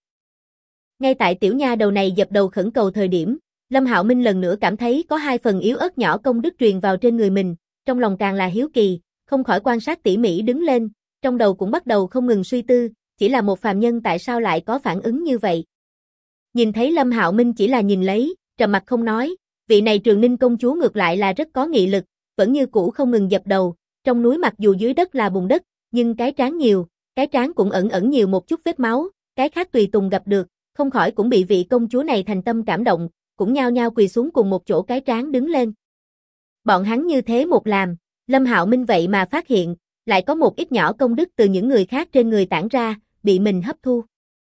Ngay tại tiểu nha đầu này dập đầu khẩn cầu thời điểm, Lâm Hạo Minh lần nữa cảm thấy có hai phần yếu ớt nhỏ công đức truyền vào trên người mình, trong lòng càng là hiếu kỳ, không khỏi quan sát tỉ mỉ đứng lên, trong đầu cũng bắt đầu không ngừng suy tư, chỉ là một phàm nhân tại sao lại có phản ứng như vậy. Nhìn thấy Lâm Hạo Minh chỉ là nhìn lấy, trầm mặt không nói, vị này Trường Ninh công chúa ngược lại là rất có nghị lực, vẫn như cũ không ngừng dập đầu, trong núi mặc dù dưới đất là bùn đất, nhưng cái trán cũng ẩn ẩn nhiều một chút vết máu, cái khác tùy tùng gặp được, không khỏi cũng bị vị công chúa này thành tâm cảm động, cũng nhao nhao quỳ xuống cùng một chỗ cái trán đứng lên. Bọn hắn như thế một làm, Lâm Hạo Minh vậy mà phát hiện, lại có một ít nhỏ công đức từ những người khác trên người tản ra, bị mình hấp thu.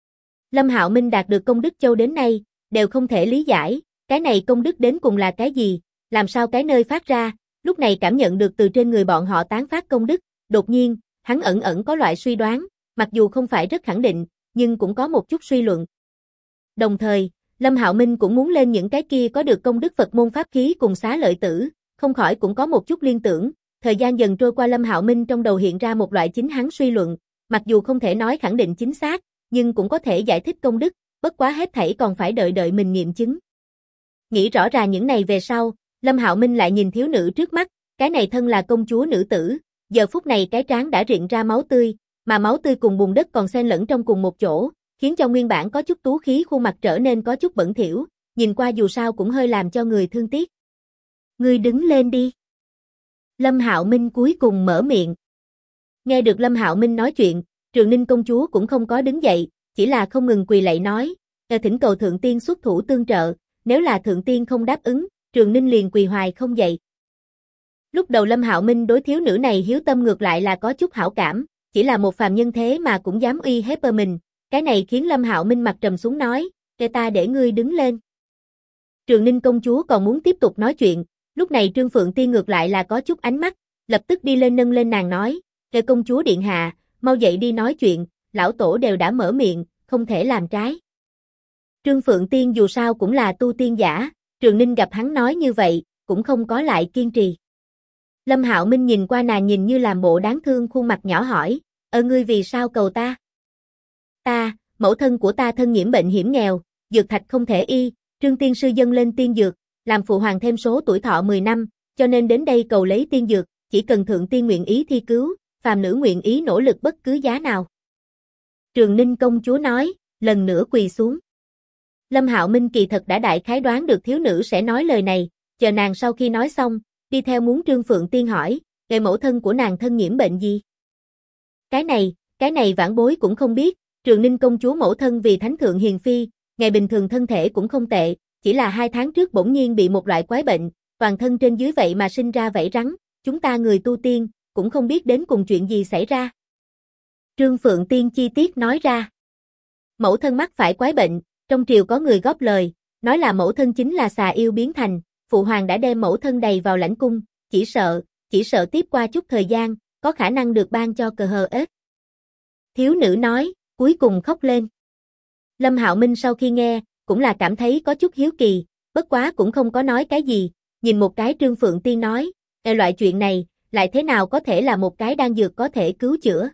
Lâm Hạo Minh đạt được công đức châu đến nay, đều không thể lý giải, cái này công đức đến cùng là cái gì, làm sao cái nơi phát ra, lúc này cảm nhận được từ trên người bọn họ tán phát công đức, đột nhiên, hắn ẩn ẩn có loại suy đoán, mặc dù không phải rất khẳng định, nhưng cũng có một chút suy luận. Đồng thời, Lâm Hạo Minh cũng muốn lên những cái kia có được công đức Phật môn pháp khí cùng xá lợi tử, không khỏi cũng có một chút liên tưởng, thời gian dần trôi qua Lâm Hạo Minh trong đầu hiện ra một loại chính hắn suy luận, mặc dù không thể nói khẳng định chính xác, nhưng cũng có thể giải thích công đức, bất quá hết thảy còn phải đợi mình nghiệm chứng. Nghĩ rõ ràng những này về sau, Lâm Hạo Minh lại nhìn thiếu nữ trước mắt, cái này thân là công chúa nữ tử, giờ phút này cái trán đã rịn ra máu tươi, mà máu tươi cùng bùn đất còn xen lẫn trong cùng một chỗ, khiến cho nguyên bản có chút tú khí khuôn mặt trở nên có chút bẩn thỉu, nhìn qua dù sao cũng hơi làm cho người thương tiếc. Ngươi đứng lên đi. Lâm Hạo Minh cuối cùng mở miệng. Nghe được Lâm Hạo Minh nói chuyện, Trường Ninh công chúa cũng không có đứng dậy, chỉ là không ngừng quỳ lạy nói, thỉnh cầu thượng tiên xuất thủ tương trợ, nếu là thượng tiên không đáp ứng, Trường Ninh liền quỳ hoài không dậy. Lúc đầu Lâm Hạo Minh đối thiếu nữ này hiếu tâm ngược lại là có chút hảo cảm, chỉ là một phàm nhân thế mà cũng dám uy hiếp mình, cái này khiến Lâm Hạo Minh mặt trầm xuống nói, ta để ngươi đứng lên. Trường Ninh công chúa còn muốn tiếp tục nói chuyện, lúc này Trương Phượng Tiên ngược lại là có chút ánh mắt, lập tức đi lên nâng lên nàng nói, công chúa điện hạ, mau dậy đi nói chuyện, lão tổ đều đã mở miệng, không thể làm trái. Trương Phượng Tiên dù sao cũng là tu tiên giả, Trường Ninh gặp hắn nói như vậy, cũng không có lại kiên trì. Lâm Hạo Minh nhìn qua nàng nhìn như làm bộ đáng thương khuôn mặt nhỏ hỏi, ngươi vì sao cầu ta? Ta, mẫu thân của ta thân nhiễm bệnh hiểm nghèo, dược thạch không thể y, Trương tiên sư dâng lên tiên dược, làm phụ hoàng thêm số tuổi thọ 10 năm, cho nên đến đây cầu lấy tiên dược, chỉ cần thượng tiên nguyện ý thi cứu, phàm nữ nguyện ý nỗ lực bất cứ giá nào. Trường Ninh công chúa nói, lần nữa quỳ xuống. Lâm Hạo Minh kỳ thật đã đại khái đoán được thiếu nữ sẽ nói lời này, chờ nàng sau khi nói xong, đi theo muốn Trương Phượng Tiên hỏi, người mẫu thân của nàng thân nhiễm bệnh gì? Cái này vãn bối cũng không biết, Trường Ninh công chúa mẫu thân vì thánh thượng hiền phi, ngày bình thường thân thể cũng không tệ, chỉ là 2 tháng trước bỗng nhiên bị một loại quái bệnh, toàn thân trên dưới vậy mà sinh ra vảy rắn, chúng ta người tu tiên, cũng không biết đến cùng chuyện gì xảy ra. Trương Phượng Tiên chi tiết nói ra. Mẫu thân mắc phải quái bệnh, trong triều có người góp lời, nói là mẫu thân chính là xà yêu biến thành, phụ hoàng đã đem mẫu thân đầy vào lãnh cung, chỉ chỉ sợ tiếp qua chút thời gian, có khả năng được ban cho cờ hờ ết. Thiếu nữ nói, cuối cùng khóc lên. Lâm Hạo Minh sau khi nghe, cũng là cảm thấy có chút hiếu kỳ, bất quá cũng không có nói cái gì, nhìn một cái Trương Phượng Tiên nói, loại chuyện này, lại thế nào có thể là một cái đan dược có thể cứu chữa.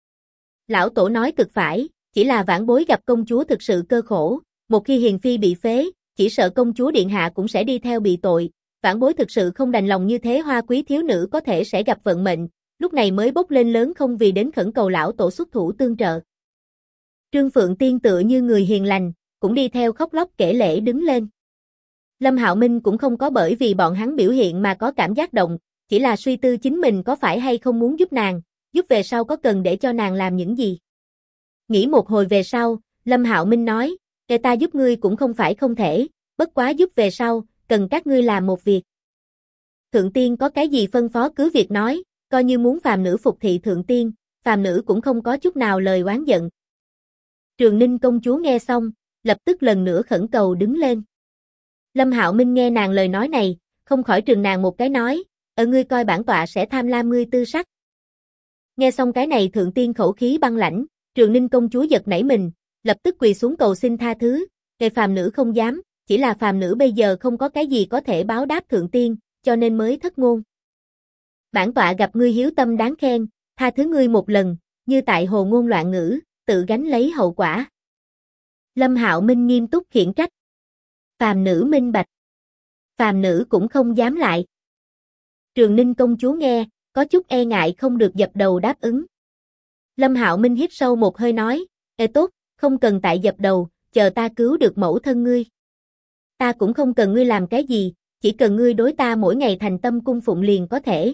Lão tổ nói cực phải, chỉ là vãn bối gặp công chúa thực sự cơ khổ, một khi hiền phi bị phế, chỉ sợ công chúa điện hạ cũng sẽ đi theo bị tội, vãn bối thực sự không đành lòng như thế hoa quý thiếu nữ có thể sẽ gặp vận mệnh, lúc này mới bốc lên lớn không vì đến khẩn cầu lão tổ xuất thủ tương trợ. Trương Phượng Tiên tựa như người hiền lành, cũng đi theo khóc lóc kể lể đứng lên. Lâm Hạo Minh cũng không có bởi vì bọn hắn biểu hiện mà có cảm giác động, chỉ là suy tư chính mình có phải hay không muốn giúp nàng, giúp về sau có cần để cho nàng làm những gì. Nghĩ một hồi về sau, Lâm Hạo Minh nói, ta giúp ngươi cũng không phải không thể, bất quá giúp về sau, cần các ngươi làm một việc. Thượng tiên có cái gì phân phó cứ việc nói, coi như muốn phàm nữ phục thị thượng tiên, phàm nữ cũng không có chút nào lời oán giận. Trường Ninh công chúa nghe xong, lập tức lần nữa khẩn cầu đứng lên. Lâm Hạo Minh nghe nàng lời nói này, không khỏi trừng nàng một cái nói, ngươi coi bản tọa sẽ tham lam ngươi tư sắc. Nghe xong cái này thượng tiên khẩu khí băng lãnh, Trường Ninh công chúa giật nảy mình, lập tức quỳ xuống cầu xin tha thứ, phàm nữ không dám, chỉ là phàm nữ bây giờ không có cái gì có thể báo đáp thượng tiên, cho nên mới thất ngôn. Bản tọa gặp ngươi hiếu tâm đáng khen, tha thứ ngươi một lần, như tại hồ ngôn loạn ngữ, tự gánh lấy hậu quả. Lâm Hạo Minh nghiêm túc khiển trách. Phàm nữ minh bạch. Phàm nữ cũng không dám lại. Trường Ninh công chúa nghe, có chút e ngại không được dập đầu đáp ứng. Lâm Hạo Minh hít sâu một hơi nói, tốt, không cần tại dập đầu, chờ ta cứu được mẫu thân ngươi. Ta cũng không cần ngươi làm cái gì, chỉ cần ngươi đối ta mỗi ngày thành tâm cung phụng liền có thể.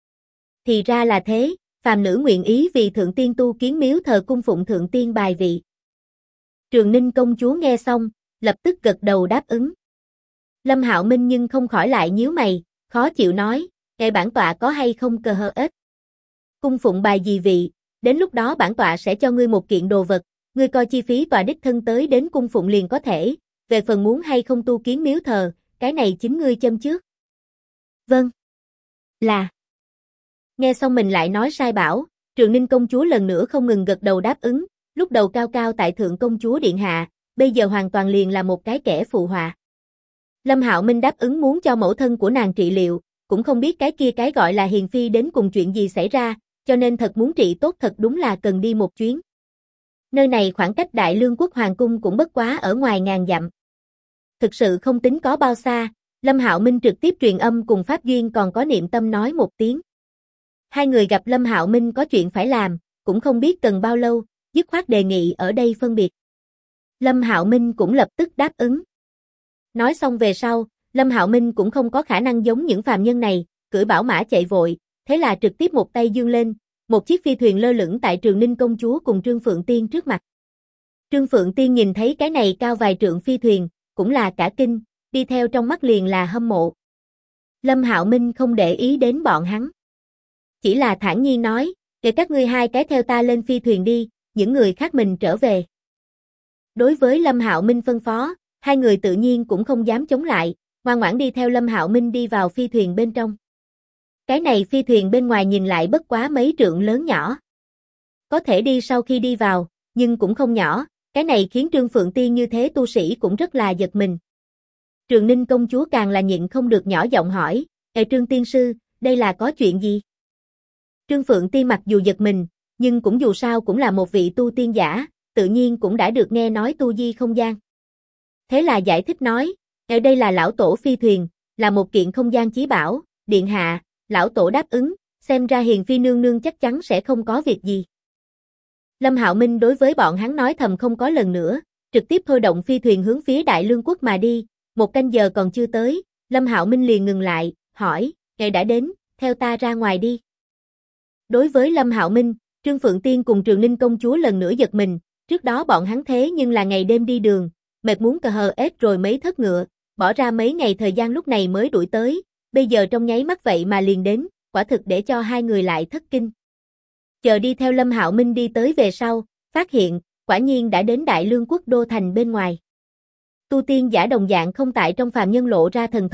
Thì ra là thế, phàm nữ nguyện ý vì thượng tiên tu kiến miếu thờ cung phụng thượng tiên bài vị. Trường Ninh công chúa nghe xong, lập tức gật đầu đáp ứng. Lâm Hạo Minh nhưng không khỏi lại nhíu mày, khó chịu nói, bản tọa có hay không cờ hờ ết. Cung phụng bài gì vị, đến lúc đó bản tọa sẽ cho ngươi một kiện đồ vật, ngươi coi chi phí tọa đích thân tới đến cung phụng liền có thể, về phần muốn hay không tu kiến miếu thờ, cái này chính ngươi châm trước. Vâng. Là. Nghe xong mình lại nói sai bảo, Trường Ninh công chúa lần nữa không ngừng gật đầu đáp ứng, lúc đầu cao cao tại thượng công chúa điện hạ, bây giờ hoàn toàn liền là một cái kẻ phụ họa. Lâm Hạo Minh đáp ứng muốn cho mẫu thân của nàng trị liệu, cũng không biết cái kia cái gọi là hiền phi đến cùng chuyện gì xảy ra, cho nên thật muốn trị tốt thật đúng là cần đi một chuyến. Nơi này khoảng cách Đại Lương quốc hoàng cung cũng bất quá ở ngoài ngàn dặm. Thực sự không tính có bao xa, Lâm Hạo Minh trực tiếp truyền âm cùng Pháp Duyên còn có Niệm Tâm nói một tiếng. Hai người gặp Lâm Hạo Minh có chuyện phải làm, cũng không biết cần bao lâu, dứt khoát đề nghị ở đây phân biệt. Lâm Hạo Minh cũng lập tức đáp ứng. Nói xong về sau, Lâm Hạo Minh cũng không có khả năng giống những phàm nhân này, cưỡi bảo mã chạy vội, thế là trực tiếp một tay giương lên, một chiếc phi thuyền lơ lửng tại Trường Ninh công chúa cùng Trương Phượng Tiên trước mặt. Trương Phượng Tiên nhìn thấy cái này cao vài trượng phi thuyền, cũng là cả kinh, đi theo trong mắt liền là hâm mộ. Lâm Hạo Minh không để ý đến bọn hắn. Chỉ là thản nhiên nói, để các ngươi hai cái theo ta lên phi thuyền đi, những người khác mình trở về. Đối với Lâm Hạo Minh phân phó, hai người tự nhiên cũng không dám chống lại, ngoan ngoãn đi theo Lâm Hạo Minh đi vào phi thuyền bên trong. Cái này phi thuyền bên ngoài nhìn lại bất quá mấy trượng lớn nhỏ. Có thể đi sau khi đi vào, nhưng cũng không nhỏ, cái này khiến Trương Phượng Tiên như thế tu sĩ cũng rất là giật mình. Trường Ninh công chúa càng là nhịn không được nhỏ giọng hỏi, Trương tiên sư, đây là có chuyện gì? Trương Phượng Tiên mặc dù giật mình, nhưng cũng dù sao cũng là một vị tu tiên giả, tự nhiên cũng đã được nghe nói tu di không gian. Thế là giải thích nói, ở đây là lão tổ phi thuyền, là một kiện không gian chí bảo, điện hạ, lão tổ đáp ứng, xem ra hiền phi nương nương chắc chắn sẽ không có việc gì. Lâm Hạo Minh đối với bọn hắn nói thầm không có lần nữa, trực tiếp thôi động phi thuyền hướng phía Đại Lương quốc mà đi, một canh giờ còn chưa tới, Lâm Hạo Minh liền ngừng lại, hỏi, ngài đã đến, theo ta ra ngoài đi. Đối với Lâm Hạo Minh, Trương Phượng Tiên cùng Trường Ninh công chúa lần nữa giật mình, trước đó bọn hắn thế nhưng là ngày đêm đi đường, mệt muốn cờ hờ ết rồi mấy thất ngựa, bỏ ra mấy ngày thời gian lúc này mới đuổi tới, bây giờ trong nháy mắt vậy mà liền đến, quả thực để cho hai người lại thất kinh. Chờ đi theo Lâm Hạo Minh đi tới về sau, phát hiện, quả nhiên đã đến Đại Lương quốc đô thành bên ngoài. Tu tiên giả đồng dạng không tại trong phàm nhân lộ ra thần thông,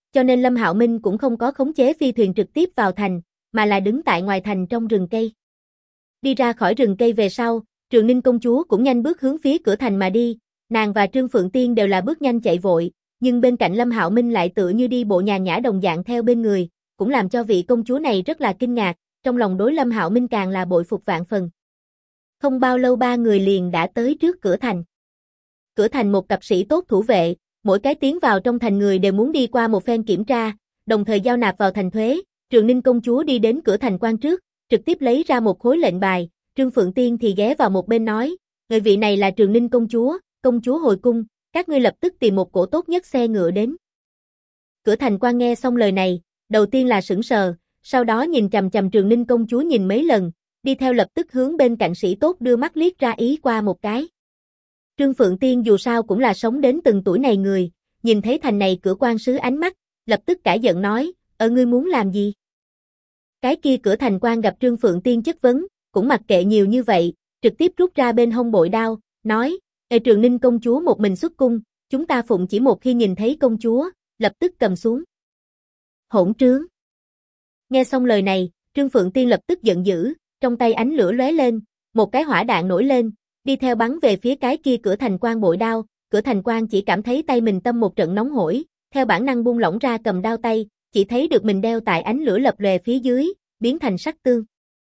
cho nên Lâm Hạo Minh cũng không có khống chế phi thuyền trực tiếp vào thành, mà là đứng tại ngoài thành trong rừng cây. Đi ra khỏi rừng cây về sau, Trường Ninh công chúa cũng nhanh bước hướng phía cửa thành mà đi, nàng và Trương Phượng Tiên đều là bước nhanh chạy vội, nhưng bên cạnh Lâm Hạo Minh lại tựa như đi bộ nhàn nhã đồng dạng theo bên người, cũng làm cho vị công chúa này rất là kinh ngạc, trong lòng đối Lâm Hạo Minh càng là bội phục vạn phần. Không bao lâu ba người liền đã tới trước cửa thành. Cửa thành một cặp sĩ tốt thủ vệ, mỗi cái tiến vào trong thành người đều muốn đi qua một phen kiểm tra, đồng thời giao nạp vào thành thuế. Trường Ninh công chúa đi đến cửa thành quan trước, trực tiếp lấy ra một khối lệnh bài, Trương Phượng Tiên thì ghé vào một bên nói, người vị này là Trường Ninh công chúa hồi cung, các ngươi lập tức tìm một cỗ tốt nhất xe ngựa đến. Cửa thành quan nghe xong lời này, đầu tiên là sững sờ, sau đó nhìn chằm chằm Trường Ninh công chúa nhìn mấy lần, đi theo lập tức hướng bên cạnh sĩ tốt đưa mắt liếc ra ý qua một cái. Trương Phượng Tiên dù sao cũng là sống đến từng tuổi này người, nhìn thấy thành này cửa quan sứ ánh mắt, lập tức cả giận nói, ngươi muốn làm gì? Cái kia cửa thành quan gặp Trương Phượng Tiên chất vấn, cũng mặc kệ nhiều như vậy, trực tiếp rút ra bên hông bội đao, nói, Trường Ninh công chúa một mình xuất cung, chúng ta phụng chỉ một khi nhìn thấy công chúa, lập tức cầm xuống. Hỗn trướng! Nghe xong lời này, Trương Phượng Tiên lập tức giận dữ, trong tay ánh lửa lóe lên, một cái hỏa đạn nổi lên, đi theo bắn về phía cái kia cửa thành quan bội đao, cửa thành quan chỉ cảm thấy tay mình tâm một trận nóng hổi, theo bản năng buông lỏng ra cầm đao tay, chỉ thấy được mình đeo tại ánh lửa lập lòe phía dưới, biến thành sắc tương.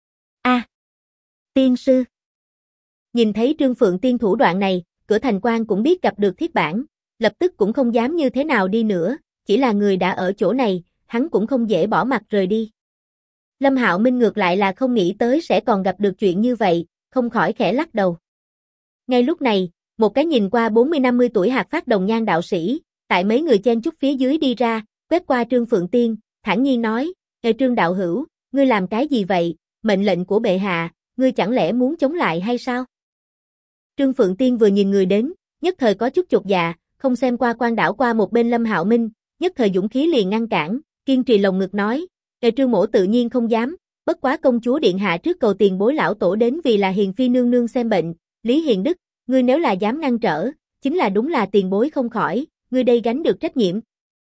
Tiên sư! Nhìn thấy Trương Phượng Tiên thủ đoạn này, cửa thành quan cũng biết gặp được thiết bản, lập tức cũng không dám như thế nào đi nữa, chỉ là người đã ở chỗ này, hắn cũng không dễ bỏ mặt rời đi. Lâm Hạo Minh ngược lại là không nghĩ tới sẽ còn gặp được chuyện như vậy, không khỏi khẽ lắc đầu. Ngay lúc này, một cái nhìn qua 40-50 tuổi hạt phát đồng nhan đạo sĩ, tại mấy người chen chúc phía dưới đi ra, quét qua Trương Phượng Tiên, thản nhiên nói, Trương đạo hữu, ngươi làm cái gì vậy, mệnh lệnh của bệ hạ, ngươi chẳng lẽ muốn chống lại hay sao? Trương Phượng Tiên vừa nhìn người đến, nhất thời có chút chột dạ, không xem qua quan đảo qua một bên Lâm Hạo Minh, nhất thời dũng khí liền ngăn cản, kiên trì lồng ngực nói, Trương mỗ tự nhiên không dám, bất quá công chúa điện hạ trước cầu tiền bối lão tổ đến vì là hiền phi nương nương xem bệnh, Lý Hiền Đức, ngươi nếu là dám ngăn trở, chính là đúng là tiền bối không khỏi, ngươi đây gánh được trách nhiệm.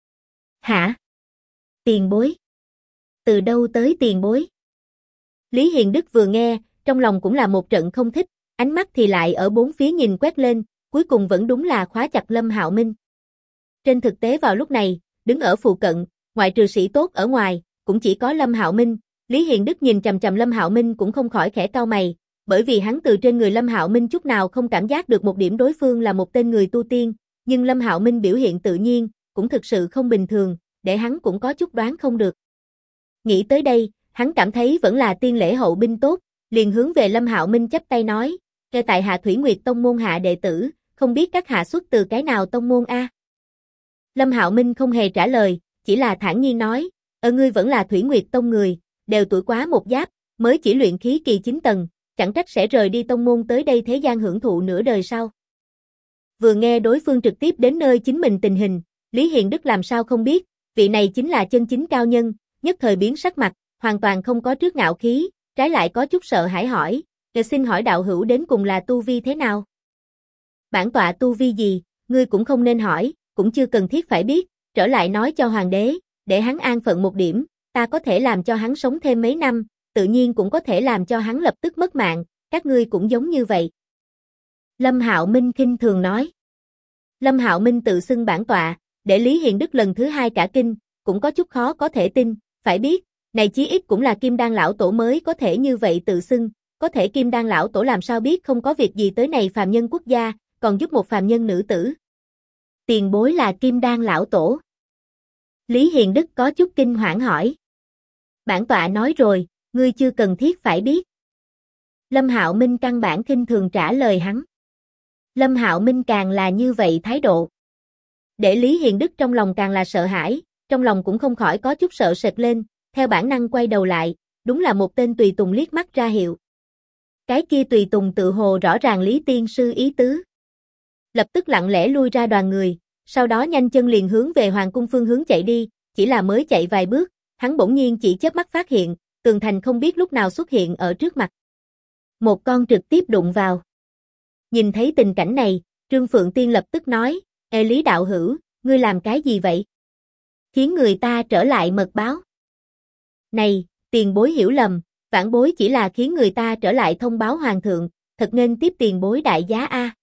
Hả? Tiền bối? Từ đâu tới tiền bối? Lý Hiền Đức vừa nghe, trong lòng cũng là một trận không thích, ánh mắt thì lại ở bốn phía nhìn quét lên, cuối cùng vẫn đúng là khóa chặt Lâm Hạo Minh. Trên thực tế vào lúc này, đứng ở phụ cận, ngoại trừ sĩ tốt ở ngoài, cũng chỉ có Lâm Hạo Minh. Lý Hiền Đức nhìn chằm chằm Lâm Hạo Minh cũng không khỏi khẽ cau mày, bởi vì hắn từ trên người Lâm Hạo Minh chút nào không cảm giác được một điểm đối phương là một tên người tu tiên, nhưng Lâm Hạo Minh biểu hiện tự nhiên, cũng thực sự không bình thường, để hắn cũng có chút đoán không được. Nghĩ tới đây, hắn cảm thấy vẫn là tiên lễ hậu binh tốt, liền hướng về Lâm Hạo Minh chắp tay nói, tại hạ Thủy Nguyệt Tông môn hạ đệ tử, không biết các hạ xuất từ cái nào tông môn a? Lâm Hạo Minh không hề trả lời, chỉ là thản nhiên nói, ngươi vẫn là Thủy Nguyệt Tông người, đều tuổi quá một giáp, mới chỉ luyện khí kỳ 9 tầng, chẳng trách sẽ rời đi tông môn tới đây thế gian hưởng thụ nửa đời sau. Vừa nghe đối phương trực tiếp đến nơi chính mình tình hình, Lý Hiền Đức làm sao không biết, vị này chính là chân chính cao nhân, nhất thời biến sắc mặt, hoàn toàn không có trước ngạo khí, trái lại có chút sợ hãi hỏi, xin hỏi đạo hữu đến cùng là tu vi thế nào? Bản tọa tu vi gì, ngươi cũng không nên hỏi, cũng chưa cần thiết phải biết, trở lại nói cho hoàng đế, để hắn an phận một điểm, ta có thể làm cho hắn sống thêm mấy năm, tự nhiên cũng có thể làm cho hắn lập tức mất mạng, các ngươi cũng giống như vậy. Lâm Hạo Minh khinh thường nói. Lâm Hạo Minh tự xưng bản tọa, để Lý Hiền Đức lần thứ hai cả kinh, cũng có chút khó có thể tin, phải biết, này chí ít cũng là Kim Đan lão tổ mới có thể như vậy tự xưng, có thể Kim Đan lão tổ làm sao biết không có việc gì tới này phàm nhân quốc gia, còn giúp một phàm nhân nữ tử. Tiền bối là Kim Đan lão tổ. Lý Hiền Đức có chút kinh hoảng hỏi. Bản tọa nói rồi, ngươi chưa cần thiết phải biết. Lâm Hạo Minh căn bản khinh thường trả lời hắn. Lâm Hạo Minh càng là như vậy thái độ. Để Lý Hiền Đức trong lòng càng là sợ hãi, trong lòng cũng không khỏi có chút sợ sệt lên, theo bản năng quay đầu lại, đúng là một tên tùy tùng liếc mắt ra hiệu. Cái kia tùy tùng tự hồ rõ ràng Lý Tiên Sư ý tứ. Lập tức lặng lẽ lui ra đoàn người, sau đó nhanh chân liền hướng về hoàng cung phương hướng chạy đi, chỉ là mới chạy vài bước, hắn bỗng nhiên chỉ chớp mắt phát hiện, tường thành không biết lúc nào xuất hiện ở trước mặt. Một con trực tiếp đụng vào. Nhìn thấy tình cảnh này, Trương Phượng Tiên lập tức nói, Lý đạo hữu, ngươi làm cái gì vậy? khiến người ta trở lại mật báo. Này, tiền bối hiểu lầm, vãn bối chỉ là khiến người ta trở lại thông báo hoàng thượng, thật nên tiếp tiền bối đại giá a.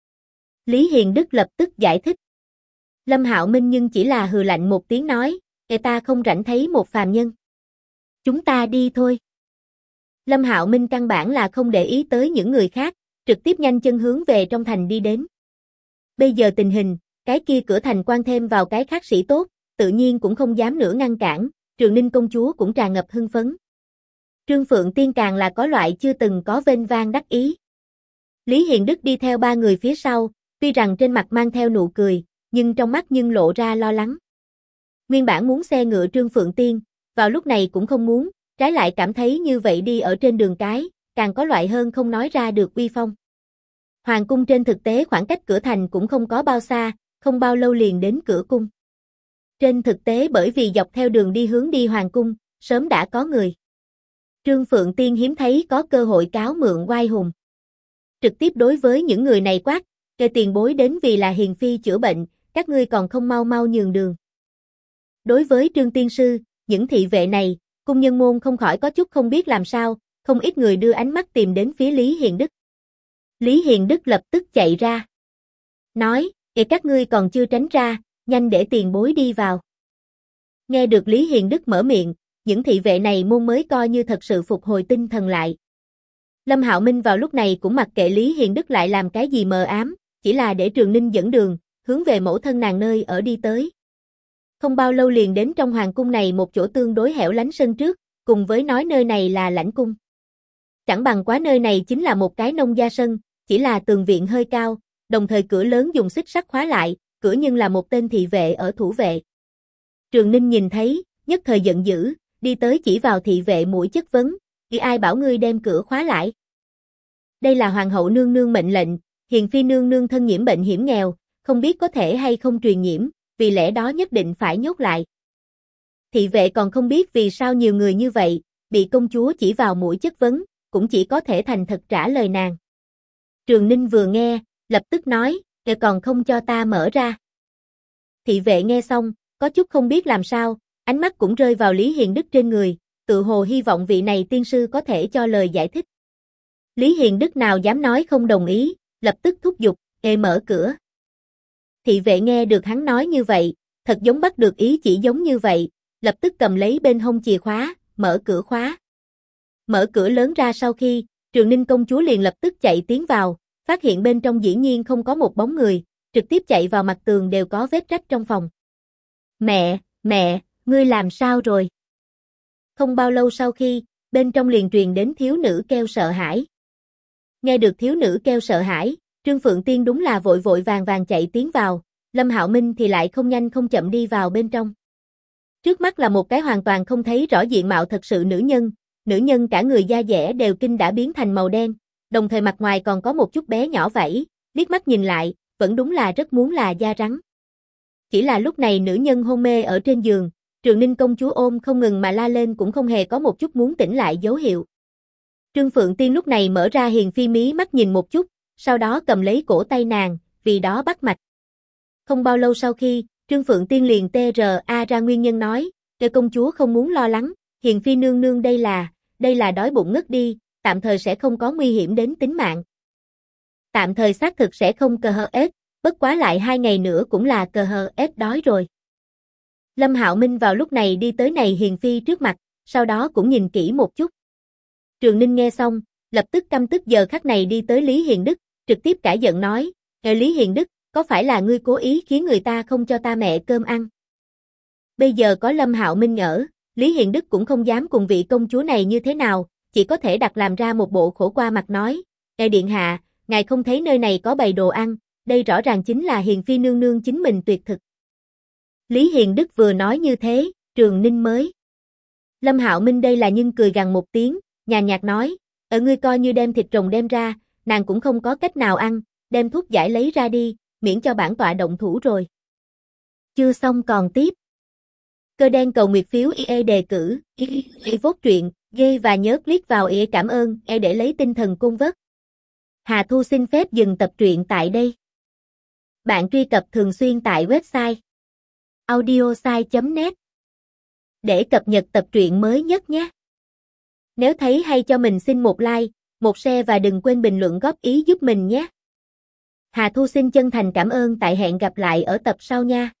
Lý Hiền Đức lập tức giải thích. Lâm Hạo Minh nhưng chỉ là hừ lạnh một tiếng nói, ta không rảnh thấy một phàm nhân. Chúng ta đi thôi. Lâm Hạo Minh căn bản là không để ý tới những người khác, trực tiếp nhanh chân hướng về trong thành đi đến. Bây giờ tình hình, cái kia cửa thành quan thêm vào cái khác sĩ tốt, tự nhiên cũng không dám nữa ngăn cản, Trường Ninh công chúa cũng tràn ngập hưng phấn. Trương Phượng Tiên càng là có loại chưa từng có vênh vang đắc ý. Lý Hiền Đức đi theo ba người phía sau, tuy rằng trên mặt mang theo nụ cười, nhưng trong mắt nhưng lộ ra lo lắng. Nguyên bản muốn xe ngựa Trương Phượng Tiên, vào lúc này cũng không muốn, trái lại cảm thấy như vậy đi ở trên đường cái, càng có loại hơn không nói ra được uy phong. Hoàng cung trên thực tế khoảng cách cửa thành cũng không có bao xa, không bao lâu liền đến cửa cung. Trên thực tế bởi vì dọc theo đường đi hướng đi hoàng cung, sớm đã có người. Trương Phượng Tiên hiếm thấy có cơ hội cáo mượn oai hùng. Trực tiếp đối với những người này quát, kê tiền bối đến vì là hiền phi chữa bệnh, các ngươi còn không mau mau nhường đường. Đối với Trương Tiên Sư, những thị vệ này, cung nhân môn không khỏi có chút không biết làm sao, không ít người đưa ánh mắt tìm đến phía Lý Hiền Đức. Lý Hiền Đức lập tức chạy ra. Nói, các ngươi còn chưa tránh ra, nhanh để tiền bối đi vào. Nghe được Lý Hiền Đức mở miệng, những thị vệ này môn mới coi như thật sự phục hồi tinh thần lại. Lâm Hạo Minh vào lúc này cũng mặc kệ Lý Hiền Đức lại làm cái gì mờ ám, chỉ là để Trường Ninh dẫn đường, hướng về mẫu thân nàng nơi ở đi tới. Không bao lâu liền đến trong hoàng cung này một chỗ tương đối hẻo lánh sân trước, cùng với nói nơi này là lãnh cung. Chẳng bằng quá nơi này chính là một cái nông gia sân, chỉ là tường viện hơi cao, đồng thời cửa lớn dùng xích sắt khóa lại, cửa nhưng là một tên thị vệ ở thủ vệ. Trường Ninh nhìn thấy, nhất thời giận dữ, đi tới chỉ vào thị vệ mũi chất vấn, ai bảo ngươi đem cửa khóa lại? Đây là hoàng hậu nương nương mệnh lệnh, hiền phi nương nương thân nhiễm bệnh hiểm nghèo, không biết có thể hay không truyền nhiễm, vì lẽ đó nhất định phải nhốt lại. Thị vệ còn không biết vì sao nhiều người như vậy, bị công chúa chỉ vào mũi chất vấn, cũng chỉ có thể thành thật trả lời nàng. Trường Ninh vừa nghe, lập tức nói, còn không cho ta mở ra. Thị vệ nghe xong, có chút không biết làm sao, ánh mắt cũng rơi vào Lý Hiền Đức trên người, tự hồ hy vọng vị này tiên sư có thể cho lời giải thích. Lý Hiền Đức nào dám nói không đồng ý, lập tức thúc giục, mở cửa. Thị vệ nghe được hắn nói như vậy, thật giống bắt được ý chỉ giống như vậy, lập tức cầm lấy bên hông chìa khóa, mở cửa khóa. Mở cửa lớn ra sau khi, Trường Ninh công chúa liền lập tức chạy tiến vào, phát hiện bên trong dĩ nhiên không có một bóng người, trực tiếp chạy vào mặt tường đều có vết rách trong phòng. Mẹ, ngươi làm sao rồi? Không bao lâu sau khi, bên trong liền truyền đến thiếu nữ kêu sợ hãi. Nghe được thiếu nữ kêu sợ hãi, Trương Phượng Tiên đúng là vội vội vàng vàng chạy tiến vào, Lâm Hạo Minh thì lại không nhanh không chậm đi vào bên trong. Trước mắt là một cái hoàn toàn không thấy rõ diện mạo thật sự nữ nhân cả người da dẻ đều kinh đã biến thành màu đen, đồng thời mặt ngoài còn có một chút bé nhỏ vảy, liếc mắt nhìn lại, vẫn đúng là rất muốn là da rắn. Chỉ là lúc này nữ nhân hôn mê ở trên giường, Trường Ninh công chúa ôm không ngừng mà la lên cũng không hề có một chút muốn tỉnh lại dấu hiệu. Trương Phượng Tiên lúc này mở ra hiền phi mí mắt nhìn một chút, sau đó cầm lấy cổ tay nàng, vì đó bắt mạch. Không bao lâu sau khi, Trương Phượng Tiên liền TRA ra nguyên nhân nói, công chúa không muốn lo lắng, hiền phi nương nương đây là đói bụng ngất đi, tạm thời sẽ không có nguy hiểm đến tính mạng. Tạm thời xác thực sẽ không CHS, bất quá lại 2 ngày nữa cũng là CHS đói rồi. Lâm Hạo Minh vào lúc này đi tới này hiền phi trước mặt, sau đó cũng nhìn kỹ một chút. Trường Ninh nghe xong, lập tức căm tức giờ khắc này đi tới Lý Hiền Đức, trực tiếp cả giận nói, Lý Hiền Đức, có phải là ngươi cố ý khiến người ta không cho ta mẹ cơm ăn? Bây giờ có Lâm Hạo Minh ở, Lý Hiền Đức cũng không dám cùng vị công chúa này như thế nào, chỉ có thể đặt làm ra một bộ khổ qua mặt nói, điện hạ, ngài không thấy nơi này có bày đồ ăn, đây rõ ràng chính là hiền phi nương nương chính mình tuyệt thực. Lý Hiền Đức vừa nói như thế, Trường Ninh mới. Lâm Hạo Minh đây là nhưng cười gằn một tiếng, nhàn nhạt nói, ngươi coi như đem thịt rồng đem ra, nàng cũng không có cách nào ăn, đem thuốc giải lấy ra đi, miễn cho bản tọa động thủ rồi. Chưa xong còn tiếp. Cơ đen cầu nguyệt phiếu IE đề cử, vote truyện, ghê và nhớ click vào IE cảm ơn, để lấy tinh thần côn vớt. Hà Thu xin phép dừng tập truyện tại đây. Bạn truy cập thường xuyên tại website audiosai.net để cập nhật tập truyện mới nhất nhé. Nếu thấy hay cho mình xin một like, một share và đừng quên bình luận góp ý giúp mình nhé. Hà Thu xin chân thành cảm ơn, tại hẹn gặp lại ở tập sau nha.